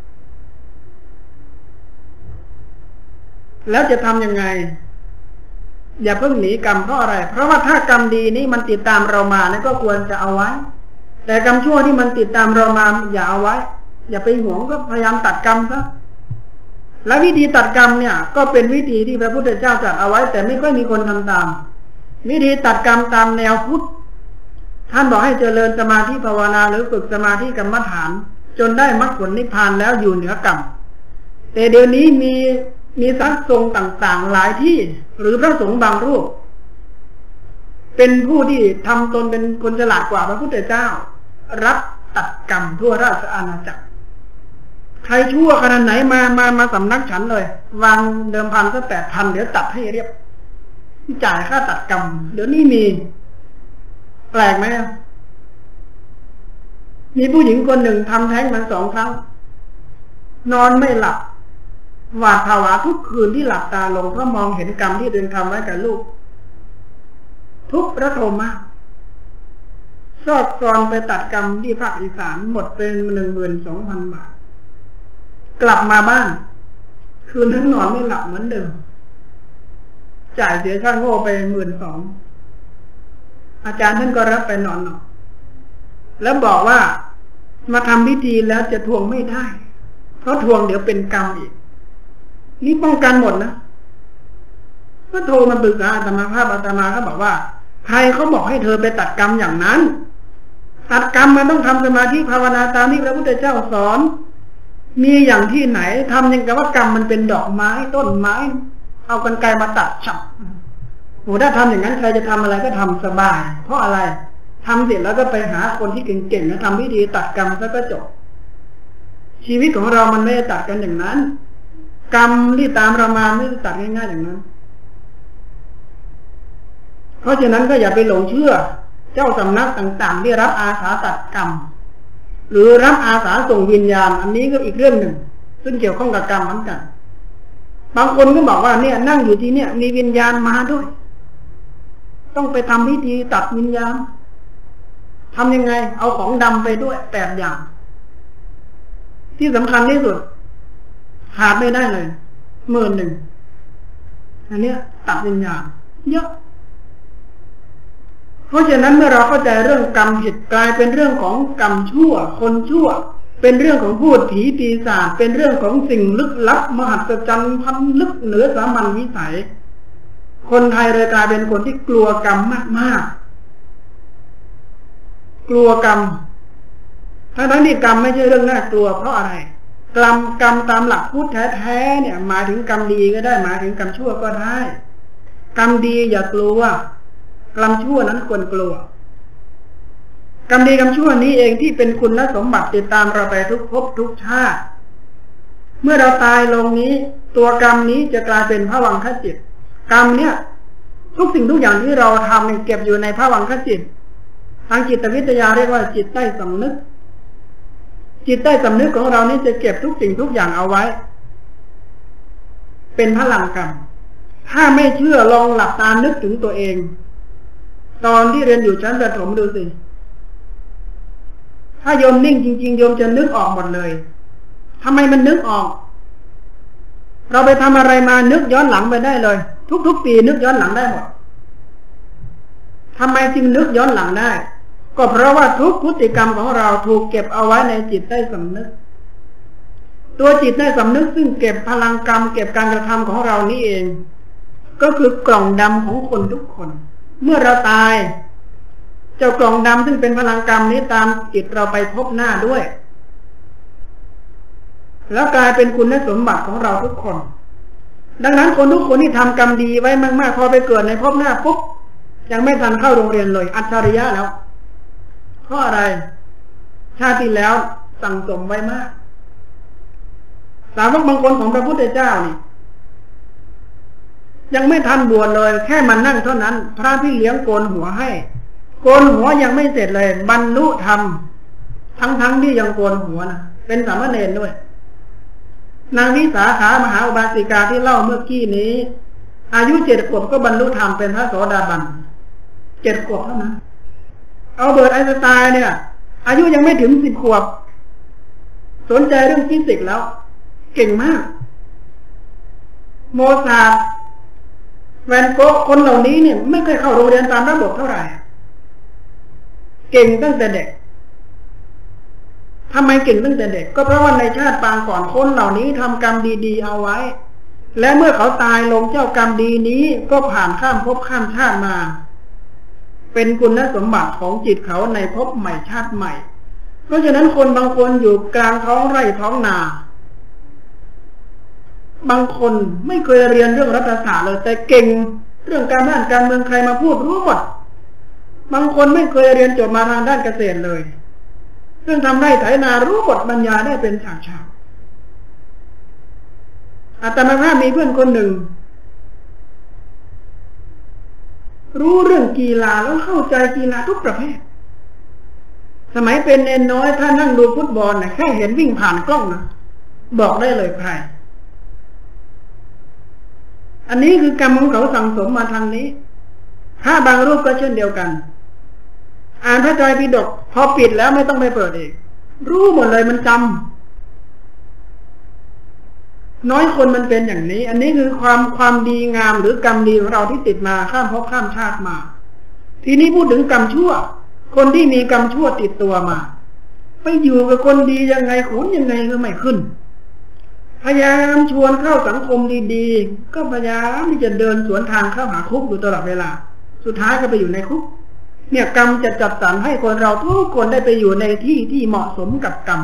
แล้วจะทำยังไงอย่าเพิ่งหนีกรรมเพราะอะไรเพราะว่าถ้ากรรมดีนี้มันติดตามเรามาเนี่ยก็ควรจะเอาไว้แต่กรรมชั่วที่มันติดตามเรามาอย่าเอาไว้อย่าไปหวงก็พยายามตัดกรรมซะและวิธีตัดกรรมเนี่ยก็เป็นวิธีที่พระพุทธเจ้าจัดเอาไว้แต่ไม่ค่อยมีคนทำตามวิธีตัดกรรมตามแนวพุทธท่านบอกให้เจริญสมาธิภาวนาหรือฝึกสมาธิกรรมฐานจนได้มรรคผลนิพพานแล้วอยู่เหนือกรรมแต่เดี๋ยวนี้มีมีสังฆสงฆ์ต่างๆหลายที่หรือพระสงฆ์บางรูปเป็นผู้ที่ทำตนเป็นคนฉลาดกว่าพระพุทธเจ้ารับตัดกรรมทั่วราชอาณาจักรใครชั่วขนาดไหนมามามาสำนักฉันเลยวางเดิมพันสักแปดพันเดี๋ยวตัดให้เรียบจ่ายค่าตัดกรรมเดี๋ยวนี้มีแปลกไหมมีผู้หญิงคนหนึ่งทำแท้งมาสองครั้งนอนไม่หลับหวาดผวาทุกคืนที่หลับตาลงเพราะมองเห็นกรรมที่ตัวเองทำไว้กับลูกทุกข์ระทมมากซอกซอนไปตัดกรรมที่ภาคอีสานหมดเป็นหนึ่งหมื่นสองพันบาทกลับมาบ้านคืนนั้นนอนไม่หลับเหมือนเดิมจ่ายเสียค่าโง่ไปหมื่นสองอาจารย์ท่านก็รับไปนอนหนอกแล้วบอกว่ามาทำพิธีแล้วจะทวงไม่ได้เพราะทวงเดี๋ยวเป็นกรรมอีกนี่ป้องกันหมดนะก็โทรมาปรึกษาอาตมาภาพอาตมาก็บอกว่าใครเขาบอกให้เธอไปตัดกรรมอย่างนั้นตัดกรรมมันต้องทำสมาธิภาวนาตามที่พระพุทธเจ้าสอนมีอย่างที่ไหนทำยังกับว่ากรรมมันเป็นดอกไม้ต้นไม้เอากรรไกรมาตัดฉับโหถ้าทำอย่างนั้นใครจะทำอะไรก็ทำสบายเพราะอะไรทำเสร็จแล้วก็ไปหาคนที่เก่งๆแล้วทำพิธีตัดกรรมแล้วก็จบชีวิตของเรามันไม่ได้ตัดกันอย่างนั้นกรรมที่ตามเรามาไม่ได้ตัดง่ายๆอย่างนั้นเพราะฉะนั้นก็อย่าไปหลงเชื่อเจ้าสำนักต่างๆที่รับอาสาตัดกรรมหรือรับอาสาส่งวิญญาณอันนี้ก็อีกเรื่องหนึ่งซึ่งเกี่ยวข้องกับกรรมเหมือนกันบางคนก็บอกว่าเนี่ยนั่งอยู่ที่เนี่ยมีวิญญาณมาด้วยต้องไปทำพิธีตัดวิญญาณทำยังไงเอาของดำไปด้วยแปดอย่างที่สำคัญที่สุดขาดไม่ได้เลยหมื่นหนึ่งอันเนี้ยตัดวิญญาณเยอะเพราะฉะนั้นเมื่อเราเข้าใจเรื่องกรรมผิดกลายเป็นเรื่องของกรรมชั่วคนชั่วเป็นเรื่องของพูดผีปีศาจเป็นเรื่องของสิ่งลึกลับมหัศจรรย์พันลึกเหนือสามัญวิสัยคนไทยเลยกลายเป็นคนที่กลัวกรรมมากๆกลัวกรรมทั้งๆที่กรรมไม่ใช่เรื่องน่ากลัวเพราะอะไรกรรมกรรมตามหลักพูดแท้ๆเนี่ยหมายถึงกรรมดีก็ได้หมายถึงกรรมชั่วก็ได้กรรมดีอย่ากลัวกรรมชั่วนั้นควรกลัวกรรมดีกรรมชั่วนี้เองที่เป็นคุณสมบัติติดตามเราไปทุกภพทุกชาติเมื่อเราตายลงนี้ตัวกรรมนี้จะกลายเป็นภวังคจิตกรรมเนี่ยทุกสิ่งทุกอย่างที่เราทำเนี่ยเก็บอยู่ในภวังคจิตทางจิตวิทยาเรียกว่าจิตใต้สำนึกจิตใต้สำนึกของเรานี่จะเก็บทุกสิ่งทุกอย่างเอาไว้เป็นพลังกรรมถ้าไม่เชื่อลองหลับตานึกถึงตัวเองตอนที่เรียนอยู่ชั้นประถมดูสิถ้าโยมนิ่งจริงๆโยมจะนึกออกหมดเลยทำไมมันนึกออกเราไปทำอะไรมานึกย้อนหลังไปได้เลยทุกๆปีนึกย้อนหลังได้หมดทำไมจึงนึกย้อนหลังได้ก็เพราะว่าทุกพฤติกรรมของเราถูกเก็บเอาไว้ในจิตใต้สำนึกตัวจิตใต้สำนึกซึ่งเก็บพลังกรรมเก็บการกระทำของเรานี่เองก็คือกล่องดำของคนทุกคนเมื่อเราตายเจ้ากล่องดำซึ่งเป็นพลังกรรมนี้ตามจิตเราไปพบหน้าด้วยแล้วกลายเป็นคุณสมบัติของเราทุกคนดังนั้นคนทุกคนที่ทำกรรมดีไว้มากๆพอไปเกิดในพบหน้าปุ๊บยังไม่ทันเข้าโรงเรียนเลยอัจฉริยะแล้วเพราะอะไรชาติที่แล้วสั่งสมไว้มากสาวกบางคนของพระพุทธเจ้านี่ยังไม่ทันบวชเลยแค่มานั่งเท่านั้นพระพี่เลี้ยงโกนหัวให้โกนหัวยังไม่เสร็จเลยบรรลุธรรมทั้งๆที่ยังโกนหัวนะเป็นสามเณรด้วยนางวิสาขามหาอุบาสิกาที่เล่าเมื่อกี้นี้อายุเจ็ดขวบก็บรรลุธรรมเป็นพระโสดาบันเจ็ดขวบเท่านั้นเอาเบิร์ตไอน์สไตน์เนี่ยอายุยังไม่ถึงสิบขวบสนใจเรื่องฟิสิกส์แล้วเก่งมากโมซาร์ทแวนโก๊กคนเหล่านี้เนี่ยไม่เคยเข้าโรงเรียนตามระบบเท่าไหร่เก่งตั้งแต่เด็กทำไมเก่งตั้งแต่เด็กก็เพราะว่าในชาติปางก่อนคนเหล่านี้ทำกรรมดีๆเอาไว้และเมื่อเขาตายลงเจ้ากรรมดีนี้ก็ผ่านข้ามภพข้ามชาติมาเป็นคุณสมบัติของจิตเขาในภพใหม่ชาติใหม่เพราะฉะนั้นคนบางคนอยู่กลางท้องไร่ท้องนาบางคนไม่เคยเรียนเรื่องรัฐศาสตร์เลยแต่เก่งเรื่องการบ้านการเมืองใครมาพูดรู้หมดบางคนไม่เคยเรียนจบมาทางด้านเกษตรเลยซึ่งทำไร่ไถนารู้หมดบรรยายได้เป็นฉากๆอาตมาภาพมีเพื่อนคนหนึ่งรู้เรื่องกีฬาแล้วเข้าใจกีฬาทุกประเภทสมัยเป็นเนนน้อยถ้านั่งดูฟุตบอลนะแค่เห็นวิ่งผ่านกล้องนะบอกได้เลยใครอันนี้คือกรรมของเขาสั่งสมมาทางนี้ถ้าบางรูปก็เช่นเดียวกันอ่านพระไตรปิฎกพอปิดแล้วไม่ต้องไปเปิดอีกรู้หมดเลยมันจำน้อยคนมันเป็นอย่างนี้อันนี้คือความความดีงามหรือกรรมดีของเราที่ติดมาข้ามภพข้ามชาติมาทีนี้พูดถึงกรรมชั่วคนที่มีกรรมชั่วติดตัวมาไปอยู่กับคนดียังไงขุนยังไงก็ไม่ขึ้นพยายามชวนเข้าสังคมดีๆก็พยายามที่จะเดินสวนทางเข้าหาคุกอยู่ตลอดเวลาสุดท้ายก็ไปอยู่ในคุกเนี่ยกรรมจะจัดสรรให้คนเราทุกคนได้ไปอยู่ในที่ที่เหมาะสมกับกรรม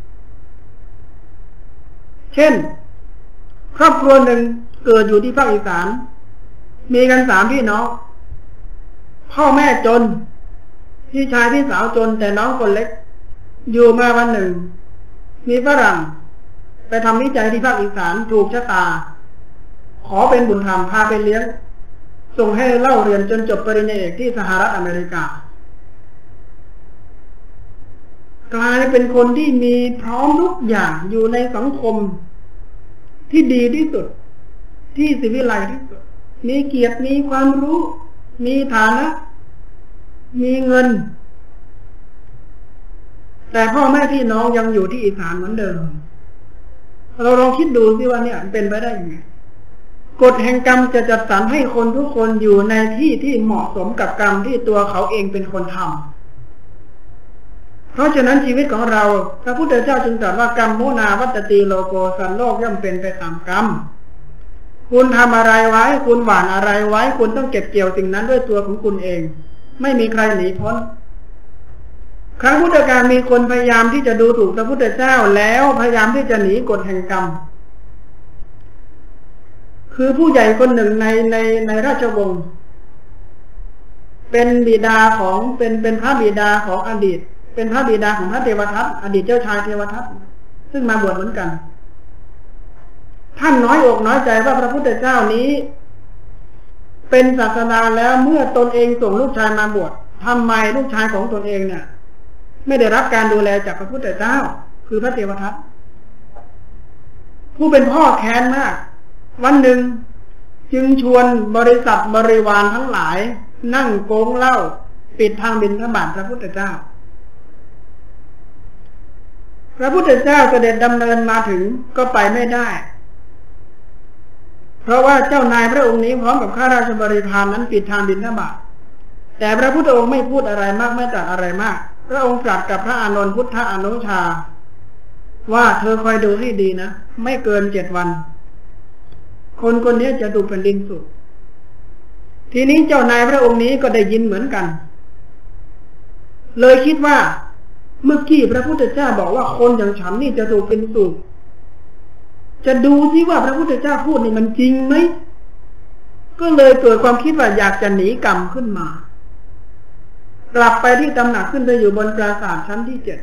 เช่นครอบครัวหนึ่งเกิดอยู่ที่ภาคอีสานมีกันสามพี่น้องพ่อแม่จนพี่ชายพี่สาวจนแต่น้องคนเล็กอยู่มาวันหนึ่งมีฝรั่งไปทำวิจัยที่ภาคอีสานถูกชะตาขอเป็นบุญธรรมพาไปเลี้ยงส่งให้เล่าเรียนจนจบปริญญาเอกที่สหรัฐอเมริกากลายเป็นคนที่มีพร้อมทุกอย่างอยู่ในสังคมที่ดีที่สุดที่ศิวิไลที่สุดมีเกียรติมีความรู้มีฐานะมีเงินแต่พ่อแม่พี่น้องยังอยู่ที่อีสานเหมือนเดิมเราลองคิดดูสิว่าเนี่ยเป็นไปได้ยังไงกฎแห่งกรรมจะจัดสรรให้คนทุกคนอยู่ในที่ที่เหมาะสมกับกรรมที่ตัวเขาเองเป็นคนทำเพราะฉะนั้นชีวิตของเราพระพุทธเจ้าจึงตรัสว่ากรรมโมนาวัตติโลโกสันโลกย่อมเป็นไปตามกรรมคุณทำอะไรไว้คุณหว่านอะไรไว้คุณต้องเก็บเกี่ยวสิ่งนั้นด้วยตัวของคุณเองไม่มีใครหนีพ้นครั้งพุทธกาลมีคนพยายามที่จะดูถูกพระพุทธเจ้าแล้วพยายามที่จะหนีกฎแห่งกรรมคือผู้ใหญ่คนหนึ่งในในในราชวงศ์เป็นบิดาของเป็นเป็นพระบิดาของอดีตเป็นพระบิดาของพระเทวทัตอดีตเจ้าชายเทวทัตซึ่งมาบวชเหมือนกันท่านน้อยอกน้อยใจว่าพระพุทธเจ้านี้เป็นศาสดาแล้วเมื่อตนเองส่งลูกชายมาบวชทำไมลูกชายของตนเองเนี่ยไม่ได้รับการดูแลจากพระพุทธเจ้าคือพระเทวทัตผู้เป็นพ่อแค้นมากวันหนึ่งจึงชวนบริษัทบริวารทั้งหลายนั่งโก๊งเหล้าปิดทางบิณฑบาตพระพุทธเจ้าพระพุทธเจ้าเสด็จดำเนินมาถึงก็ไปไม่ได้เพราะว่าเจ้านายพระองค์นี้พร้อมกับข้าราชบริพารนั้นปิดทางบิณฑบาตแต่พระพุทธองค์ไม่พูดอะไรมากไม่ตรัสอะไรมากพระองค์ตรัสกับพระอานนท์พุทธอนุชาว่าเธอคอยดูให้ดีนะไม่เกินเจ็ดวันคนคนนี้จะถูกแผ่นดินสุดทีนี้เจ้านายพระองค์นี้ก็ได้ยินเหมือนกันเลยคิดว่าเมื่อกี้พระพุทธเจ้าบอกว่าคนอย่างฉันนี่จะถูกเป็นสุดจะดูซิว่าพระพุทธเจ้าพูดนี่มันจริงไหมก็เลยเกิดความคิดว่าอยากจะหนีกรรมขึ้นมากลับไปที่ตำหนักขึ้นไปอยู่บนปราสาทชั้นที่เจ็ด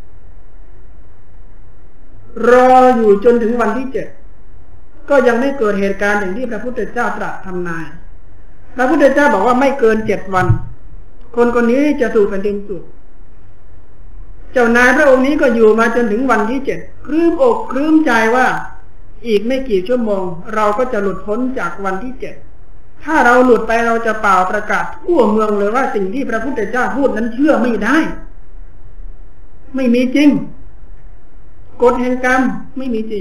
รออยู่จนถึงวันที่เจ็ดก็ยังไม่เกิดเหตุการณ์อย่างที่พระพุทธเจ้าตรัสทำนายพระพุทธเจ้าบอกว่าไม่เกินเจ็ดวันคนคนนี้จะถูกแผ่นดินสุดเจ้านายพระองค์นี้ก็อยู่มาจนถึงวันที่เจ็ดคลื้มอกคลื้มใจว่าอีกไม่กี่ชั่วโมงเราก็จะหลุดพ้นจากวันที่เจ็ดถ้าเราหลุดไปเราจะเป่าประกาศทั่วเมืองเลยว่าสิ่งที่พระพุทธเจ้าพูดนั้นเชื่อไม่ได้ไม่มีจริงกฎแห่งกรรมไม่มีจริง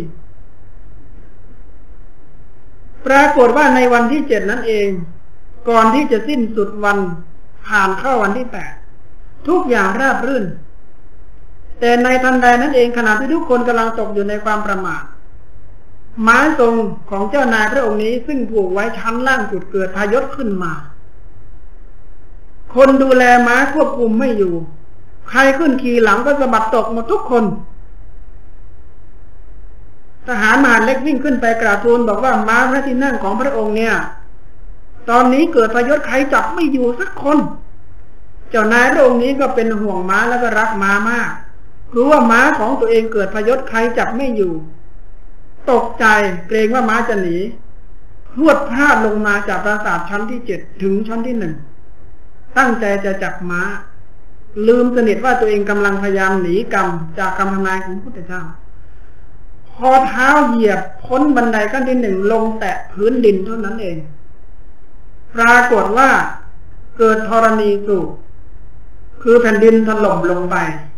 ปรากฏว่าในวันที่เจ็ดนั้นเองก่อนที่จะสิ้นสุดวันผ่านเข้าวันที่แปดทุกอย่างราบรื่นแต่ในทันใดนั้นเองขณะที่ทุกคนกำลังตกอยู่ในความประมาทม้าทรงของเจ้านายพระองค์นี้ซึ่งผูกไว้ชั้นล่างจุดเกิดพายศขึ้นมาคนดูแลม้าควบคุมไม่อยู่ใครขึ้นขี่หลังก็สะบัดตกหมดทุกคนทหารมหาดเล็กวิ่งขึ้นไปกราบทูลบอกว่าม้าพระที่นั่งของพระองค์เนี่ยตอนนี้เกิดพยศใครจับไม่อยู่สักคนเจ้านายพระองค์นี้ก็เป็นห่วงม้าแล้วก็รักม้ามากรู้ว่าม้าของตัวเองเกิดพยศใครจับไม่อยู่ตกใจเกรงว่าม้าจะหนีพรวดพลาดลงมาจากปราสาทชั้นที่เจ็ดถึงชั้นที่หนึ่งตั้งใจจะจับม้าลืมสนิทว่าตัวเองกำลังพยายามหนีกรรมจากคำทำนายของพระพุทธเจ้าพอเท้าเหยียบพ้นบันไดขั้นที่หนึ่งลงแตะพื้นดินเท่านั้นเองปรากฏว่าเกิดธรณีสูบคือแผ่นดินถล่มลงไป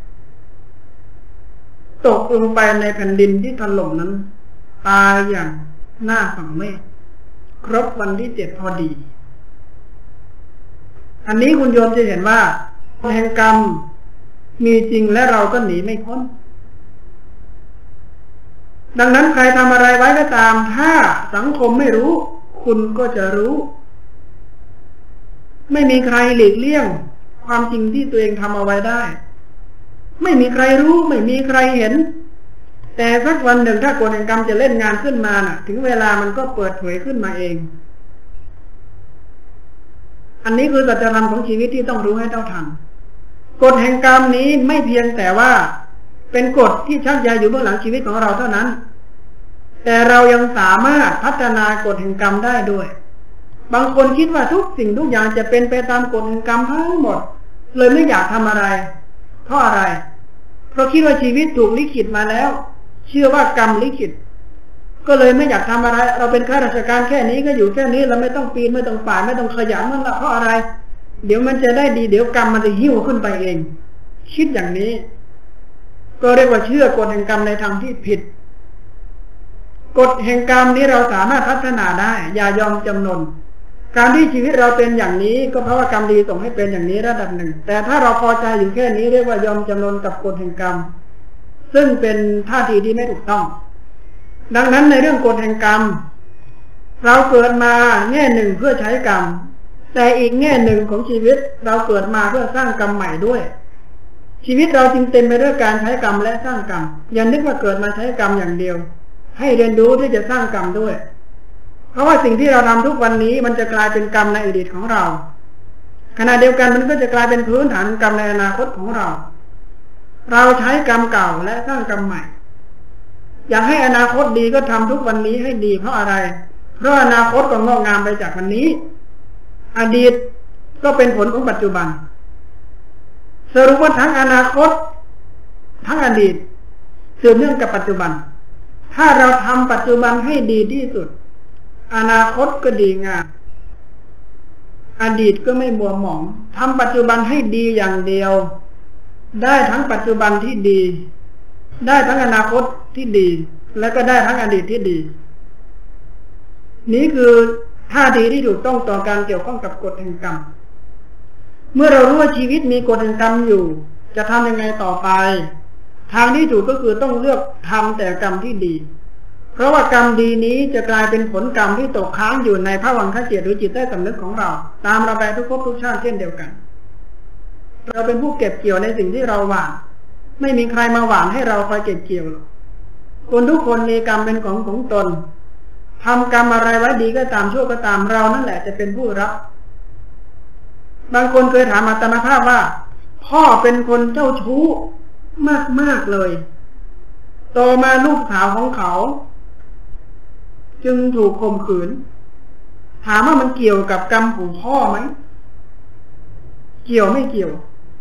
ตกลงไปในแผ่นดินที่ถล่มนั้นตายอย่างหน้าฝั่งเมฆครบวันที่เจ็ดพอดีอันนี้คุณโยมจะเห็นว่าแห่งกรรมมีจริงและเราก็หนีไม่พ้นดังนั้นใครทำอะไรไว้ก็ตามถ้าสังคมไม่รู้คุณก็จะรู้ไม่มีใครหลีกเลี่ยงความจริงที่ตัวเองทำเอาไว้ได้ไม่มีใครรู้ไม่มีใครเห็นแต่สักวันหนึ่งถ้ากฎแห่งกรรมจะเล่นงานขึ้นมาน่ะถึงเวลามันก็เปิดเผยขึ้นมาเองอันนี้คือสัจธรรมของชีวิตที่ต้องรู้ให้เท่าทันกฎแห่งกรรมนี้ไม่เพียงแต่ว่าเป็นกฎที่ชักใยอยู่เบื้องหลังชีวิตของเราเท่านั้นแต่เรายังสามารถพัฒนากฎแห่งกรรมได้ด้วยบางคนคิดว่าทุกสิ่งทุกอย่างจะเป็นไปตามกฎแห่งกรรมทั้งหมดเลยไม่อยากทำอะไรเพราะอะไรเพราะคิดว่าชีวิตถูกลิขิตมาแล้วเชื่อว่ากรรมลิขิตก็เลยไม่อยากทำอะไรเราเป็นข้าราชการแค่นี้ก็อยู่แค่นี้เราไม่ต้องปีนไม่ต้องป่ายไม่ต้องขยันนั่นละเพราะอะไรเดี๋ยวมันจะได้ดีเดี๋ยวกรรมมันจะหิ้วขึ้นไปเองคิดอย่างนี้ก็เรียกว่าเชื่อกฎแห่งกรรมในทางที่ผิดกกฎแห่งกรรมนี้เราสามารถพัฒนาได้อย่ายอมจำนนการที่ชีวิตเราเป็นอย่างนี้ก็เพราะว่ากรรมดีส่งให้เป็นอย่างนี้ระดับหนึ่งแต่ถ้าเราพอใจอยู่แค่นี้เรียกว่ายอมจำนนกับกฎแห่งกรรมซึ่งเป็นท่าทีที่ไม่ถูกต้องดังนั้นในเรื่องกฎแห่งกรรมเราเกิดมาแง่หนึ่งเพื่อใช้กรรมแต่อีกแง่หนึ่งของชีวิตเราเกิดมาเพื่อสร้างกรรมใหม่ด้วยชีวิตเราจึงเต็มไปด้วยการใช้กรรมและสร้างกรรมอย่านึกว่าเกิดมาใช้กรรมอย่างเดียวให้เรียนรู้ที่จะสร้างกรรมด้วยเพราะว่าสิ่งที่เราทำทุกวันนี้มันจะกลายเป็นกรรมในอดีตของเราขณะเดียวกันมันก็จะกลายเป็นพื้นฐานกรรมในอนาคตของเราเราใช้กรรมเก่าและสร้างกรรมใหม่อยากให้อนาคตดีก็ทำทุกวันนี้ให้ดีเพราะอะไรเพราะอนาคตก็งอกงามไปจากวันนี้อดีตก็เป็นผลของปัจจุบันสรุปว่าทั้งอนาคตทั้งอดีตสืบเนื่องกับปัจจุบันถ้าเราทำปัจจุบันให้ดีที่สุดอนาคตก็ดีงามอดีตก็ไม่มัวหมองทำปัจจุบันให้ดีอย่างเดียวได้ทั้งปัจจุบันที่ดีได้ทั้งอนาคตที่ดีและก็ได้ทั้งอดีตที่ดีนี้คือท่าทีที่ถูกต้องต่อการเกี่ยวข้องกับกฎแห่งกรรมเมื่อเรารู้ว่าชีวิตมีกฎแห่งกรรมอยู่จะทำยังไงต่อไปทางที่ถูกก็คือต้องเลือกทำแต่กรรมที่ดีเพราะว่ากรรมดีนี้จะกลายเป็นผลกรรมที่ตกค้างอยู่ในภวังคจิตหรือจิตใต้สำนึกของเราตามเราไปทุกภพทุกชาติเช่นเดียวกันเราเป็นผู้เก็บเกี่ยวในสิ่งที่เราหว่านไม่มีใครมาหว่านให้เราคอยเก็บเกี่ยวหรอกคนทุกคนมีกรรมเป็นของของตนทำกรรมอะไรไว้ดีก็ตามชั่วก็ตามเรานั่นแหละจะเป็นผู้รับบางคนเคยถามอาตมาภาพว่าพ่อเป็นคนเจ้าชู้มากๆเลยโตมาลูกสาวของเขาจึงถูกข่มขืนถามว่ามันเกี่ยวกับกรรมของพ่อไหมเกี่ยวไม่เกี่ยว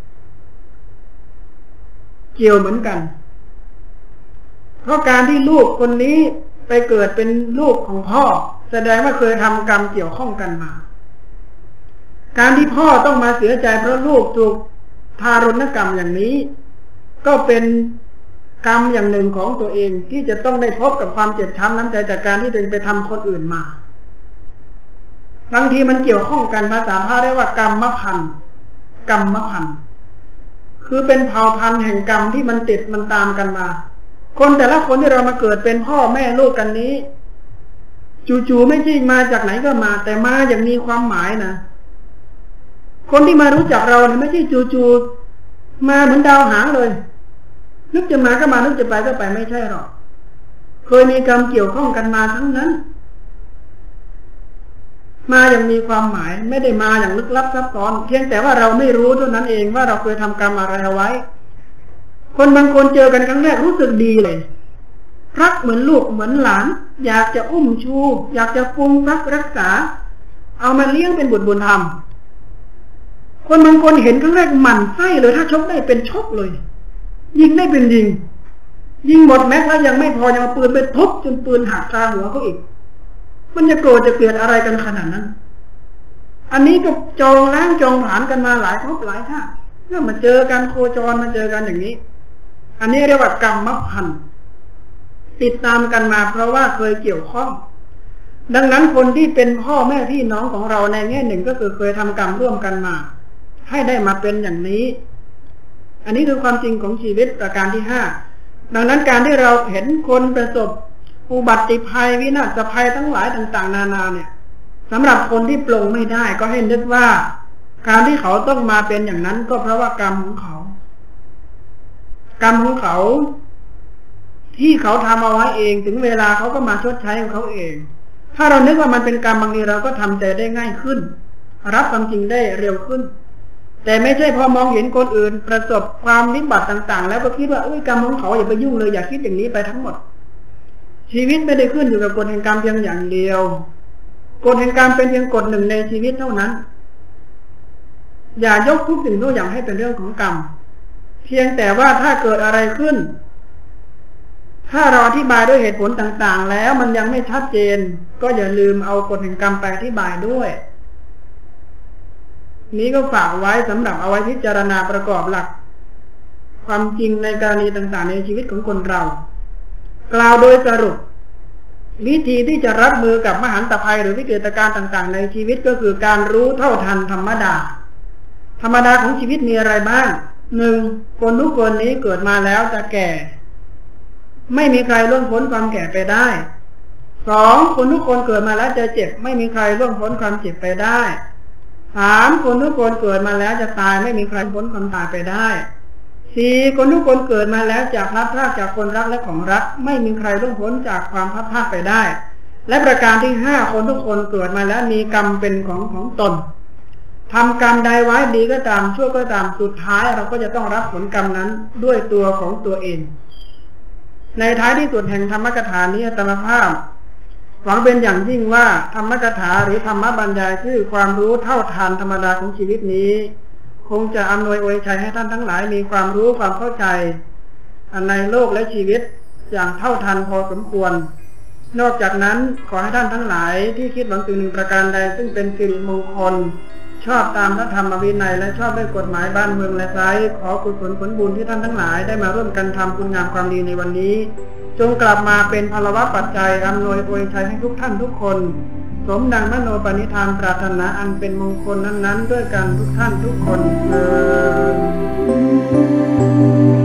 เกี่ยวเหมือนกันเพราะการที่ลูกคนนี้ไปเกิดเป็นลูกของพ่อแสดงว่าเคยทำกรรมเกี่ยวข้องกันมาการที่พ่อต้องมาเสียใจเพราะลูกถูกทารุณกรรมอย่างนี้ก็เป็นกรรมอย่างหนึ่งของตัวเองที่จะต้องได้พบกับความเจ็บช้ำน้ำใจจากการที่ตัวเองไปทำคนอื่นมาบางทีมันเกี่ยวข้องกันภาษาพระเรียกว่ากรรมพันธุ์กรรมพันธุ์คือเป็นเผ่าพันธุ์แห่งกรรมที่มันติดมันตามกันมาคนแต่ละคนที่เรามาเกิดเป็นพ่อแม่ลูกกันนี้จู่ๆไม่ใช่มาจากไหนก็มาแต่มาอย่างมีความหมายนะคนที่มารู้จักเราเนี่ยไม่ใช่จู่ๆมาเหมือนดาวหางเลยนึกจะมาก็มานึกจะไปก็ไปไม่ใช่หรอกเคยมีกรรมเกี่ยวข้องกันมาทั้งนั้นมาอย่างมีความหมายไม่ได้มาอย่างลึกลับซับซ้อนเพียงแต่ว่าเราไม่รู้เท่านั้นเองว่าเราเคยทำกรรมอะไรเอาไว้คนบางคนเจอกันครั้งแรกรู้สึกดีเลยรักเหมือนลูกเหมือนหลานอยากจะอุ้มชูอยากจะปรุงรักรักษาเอามาเลี้ยงเป็นบุตรบุญธรรมคนบางคนเห็นครั้งแรกหมั่นไส้เลยถ้าชกได้เป็นชกเลยยิงได้เป็นยิงยิงหมดแม็กแล้วยังไม่พอยังเอาปืนไปทุบจนปืนหักคาหัวเขาอีกมันจะโกรธจะเกลียดอะไรกันขนาดนั้นอันนี้ก็จองล้างจองผลาญกันมาหลายภพหลายชาติเมื่อมาเจอกันโคจรมาเจอกันอย่างนี้อันนี้เรียกว่ากรรมพันธุ์ติดตามกันมาเพราะว่าเคยเกี่ยวข้องดังนั้นคนที่เป็นพ่อแม่พี่น้องของเราในแง่หนึ่งก็คือเคยทำกรรมร่วมกันมาให้ได้มาเป็นอย่างนี้อันนี้คือความจริงของชีวิตประการที่ห้าดังนั้นการที่เราเห็นคนประสบอุบัติภัยวินาศภัยทั้งหลายต่างๆนานาเนี่ยสำหรับคนที่ปลงไม่ได้ก็ให้นึกว่าการที่เขาต้องมาเป็นอย่างนั้นก็เพราะว่ากรรมของเขากรรมของเขาที่เขาทำเอาไว้เองถึงเวลาเขาก็มาชดใช้ของเขาเองถ้าเรานึกว่ามันเป็นกรรมบางทีเราก็ทำใจได้ง่ายขึ้นรับความจริงได้เร็วขึ้นแต่ไม่ใช่พอมองเห็นคนอื่นประสบความวิบัติต่างๆแล้วก็คิดว่าเอ้ยกรรมของเขาอย่าไปยุ่งเลยอย่าคิดอย่างนี้ไปทั้งหมดชีวิตไม่ได้ขึ้นอยู่กับกฎแห่งกรรมเพียงอย่างเดียวกฎแห่งกรรมเป็นเพียงกฎหนึ่งในชีวิตเท่านั้นอย่ายกทุกสิ่งทุกอย่างให้เป็นเรื่องของกรรมเพียงแต่ว่าถ้าเกิดอะไรขึ้นถ้าเราอธิบายด้วยเหตุผลต่างๆแล้วมันยังไม่ชัดเจนก็อย่าลืมเอากฎแห่งกรรมไปอธิบายด้วยนี้ก็ฝากไว้สำหรับเอาไว้พิจารณาประกอบหลักความจริงในกรณีต่างๆในชีวิตของคนเรากล่าวโดยสรุปวิธีที่จะรับมือกับมหันตภัยหรือวิกฤตการณ์ต่างๆในชีวิตก็คือการรู้เท่าทันธรรมดาธรรมดาของชีวิตมีอะไรบ้างหนึ่งคนทุกคนนี้เกิดมาแล้วจะแก่ไม่มีใครล่วงพ้นความแก่ไปได้สองคนทุกคนเกิดมาแล้วจะเจ็บไม่มีใครล่วงพ้นความเจ็บไปได้สามคนทุกคนเกิดมาแล้วจะตายไม่มีใครพ้นความตายไปได้สี่คนทุกคนเกิดมาแล้วจากพลัดพรากจากคนรักและของรักไม่มีใครล่วงพ้นจากความพลัดพรากไปได้และประการที่ห้าคนทุกคนเกิดมาแล้วมีกรรมเป็นของของตนทำกรรมใดไว้ดีก็ตามชั่วก็ตามสุดท้ายเราก็จะต้องรับผลกรรมนั้นด้วยตัวของตัวเองในท้ายที่สุดแห่งธรรมกถานี้อาตมาภาพหวังเป็นอย่างยิ่งว่าธรรมกถาหรือธรรมบรรยายคือความรู้เท่าทันธรรมดาของชีวิตนี้คงจะอำนวยอวยชัยให้ท่านทั้งหลายมีความรู้ความเข้าใจในโลกและชีวิตอย่างเท่าทันพอสมควรนอกจากนั้นขอให้ท่านทั้งหลายที่คิดหวังสิ่งหนึ่งประการใดซึ่งเป็นสิริมงคลชอบตามพระธรรมวินัยและชอบด้วยกฎหมายบ้านเมืองและไซขอกุศลผลบุญที่ท่านทั้งหลายได้มาร่วมกันทำคุณงามความดีในวันนี้จงกลับมาเป็นพลวะปัจจัยอำนวยอวยชัยให้ทุกท่านทุกคนสมดังมโนปณิธานปรารถนาอันเป็นมงคลนั้นๆด้วยกันทุกท่านทุกคนเถิด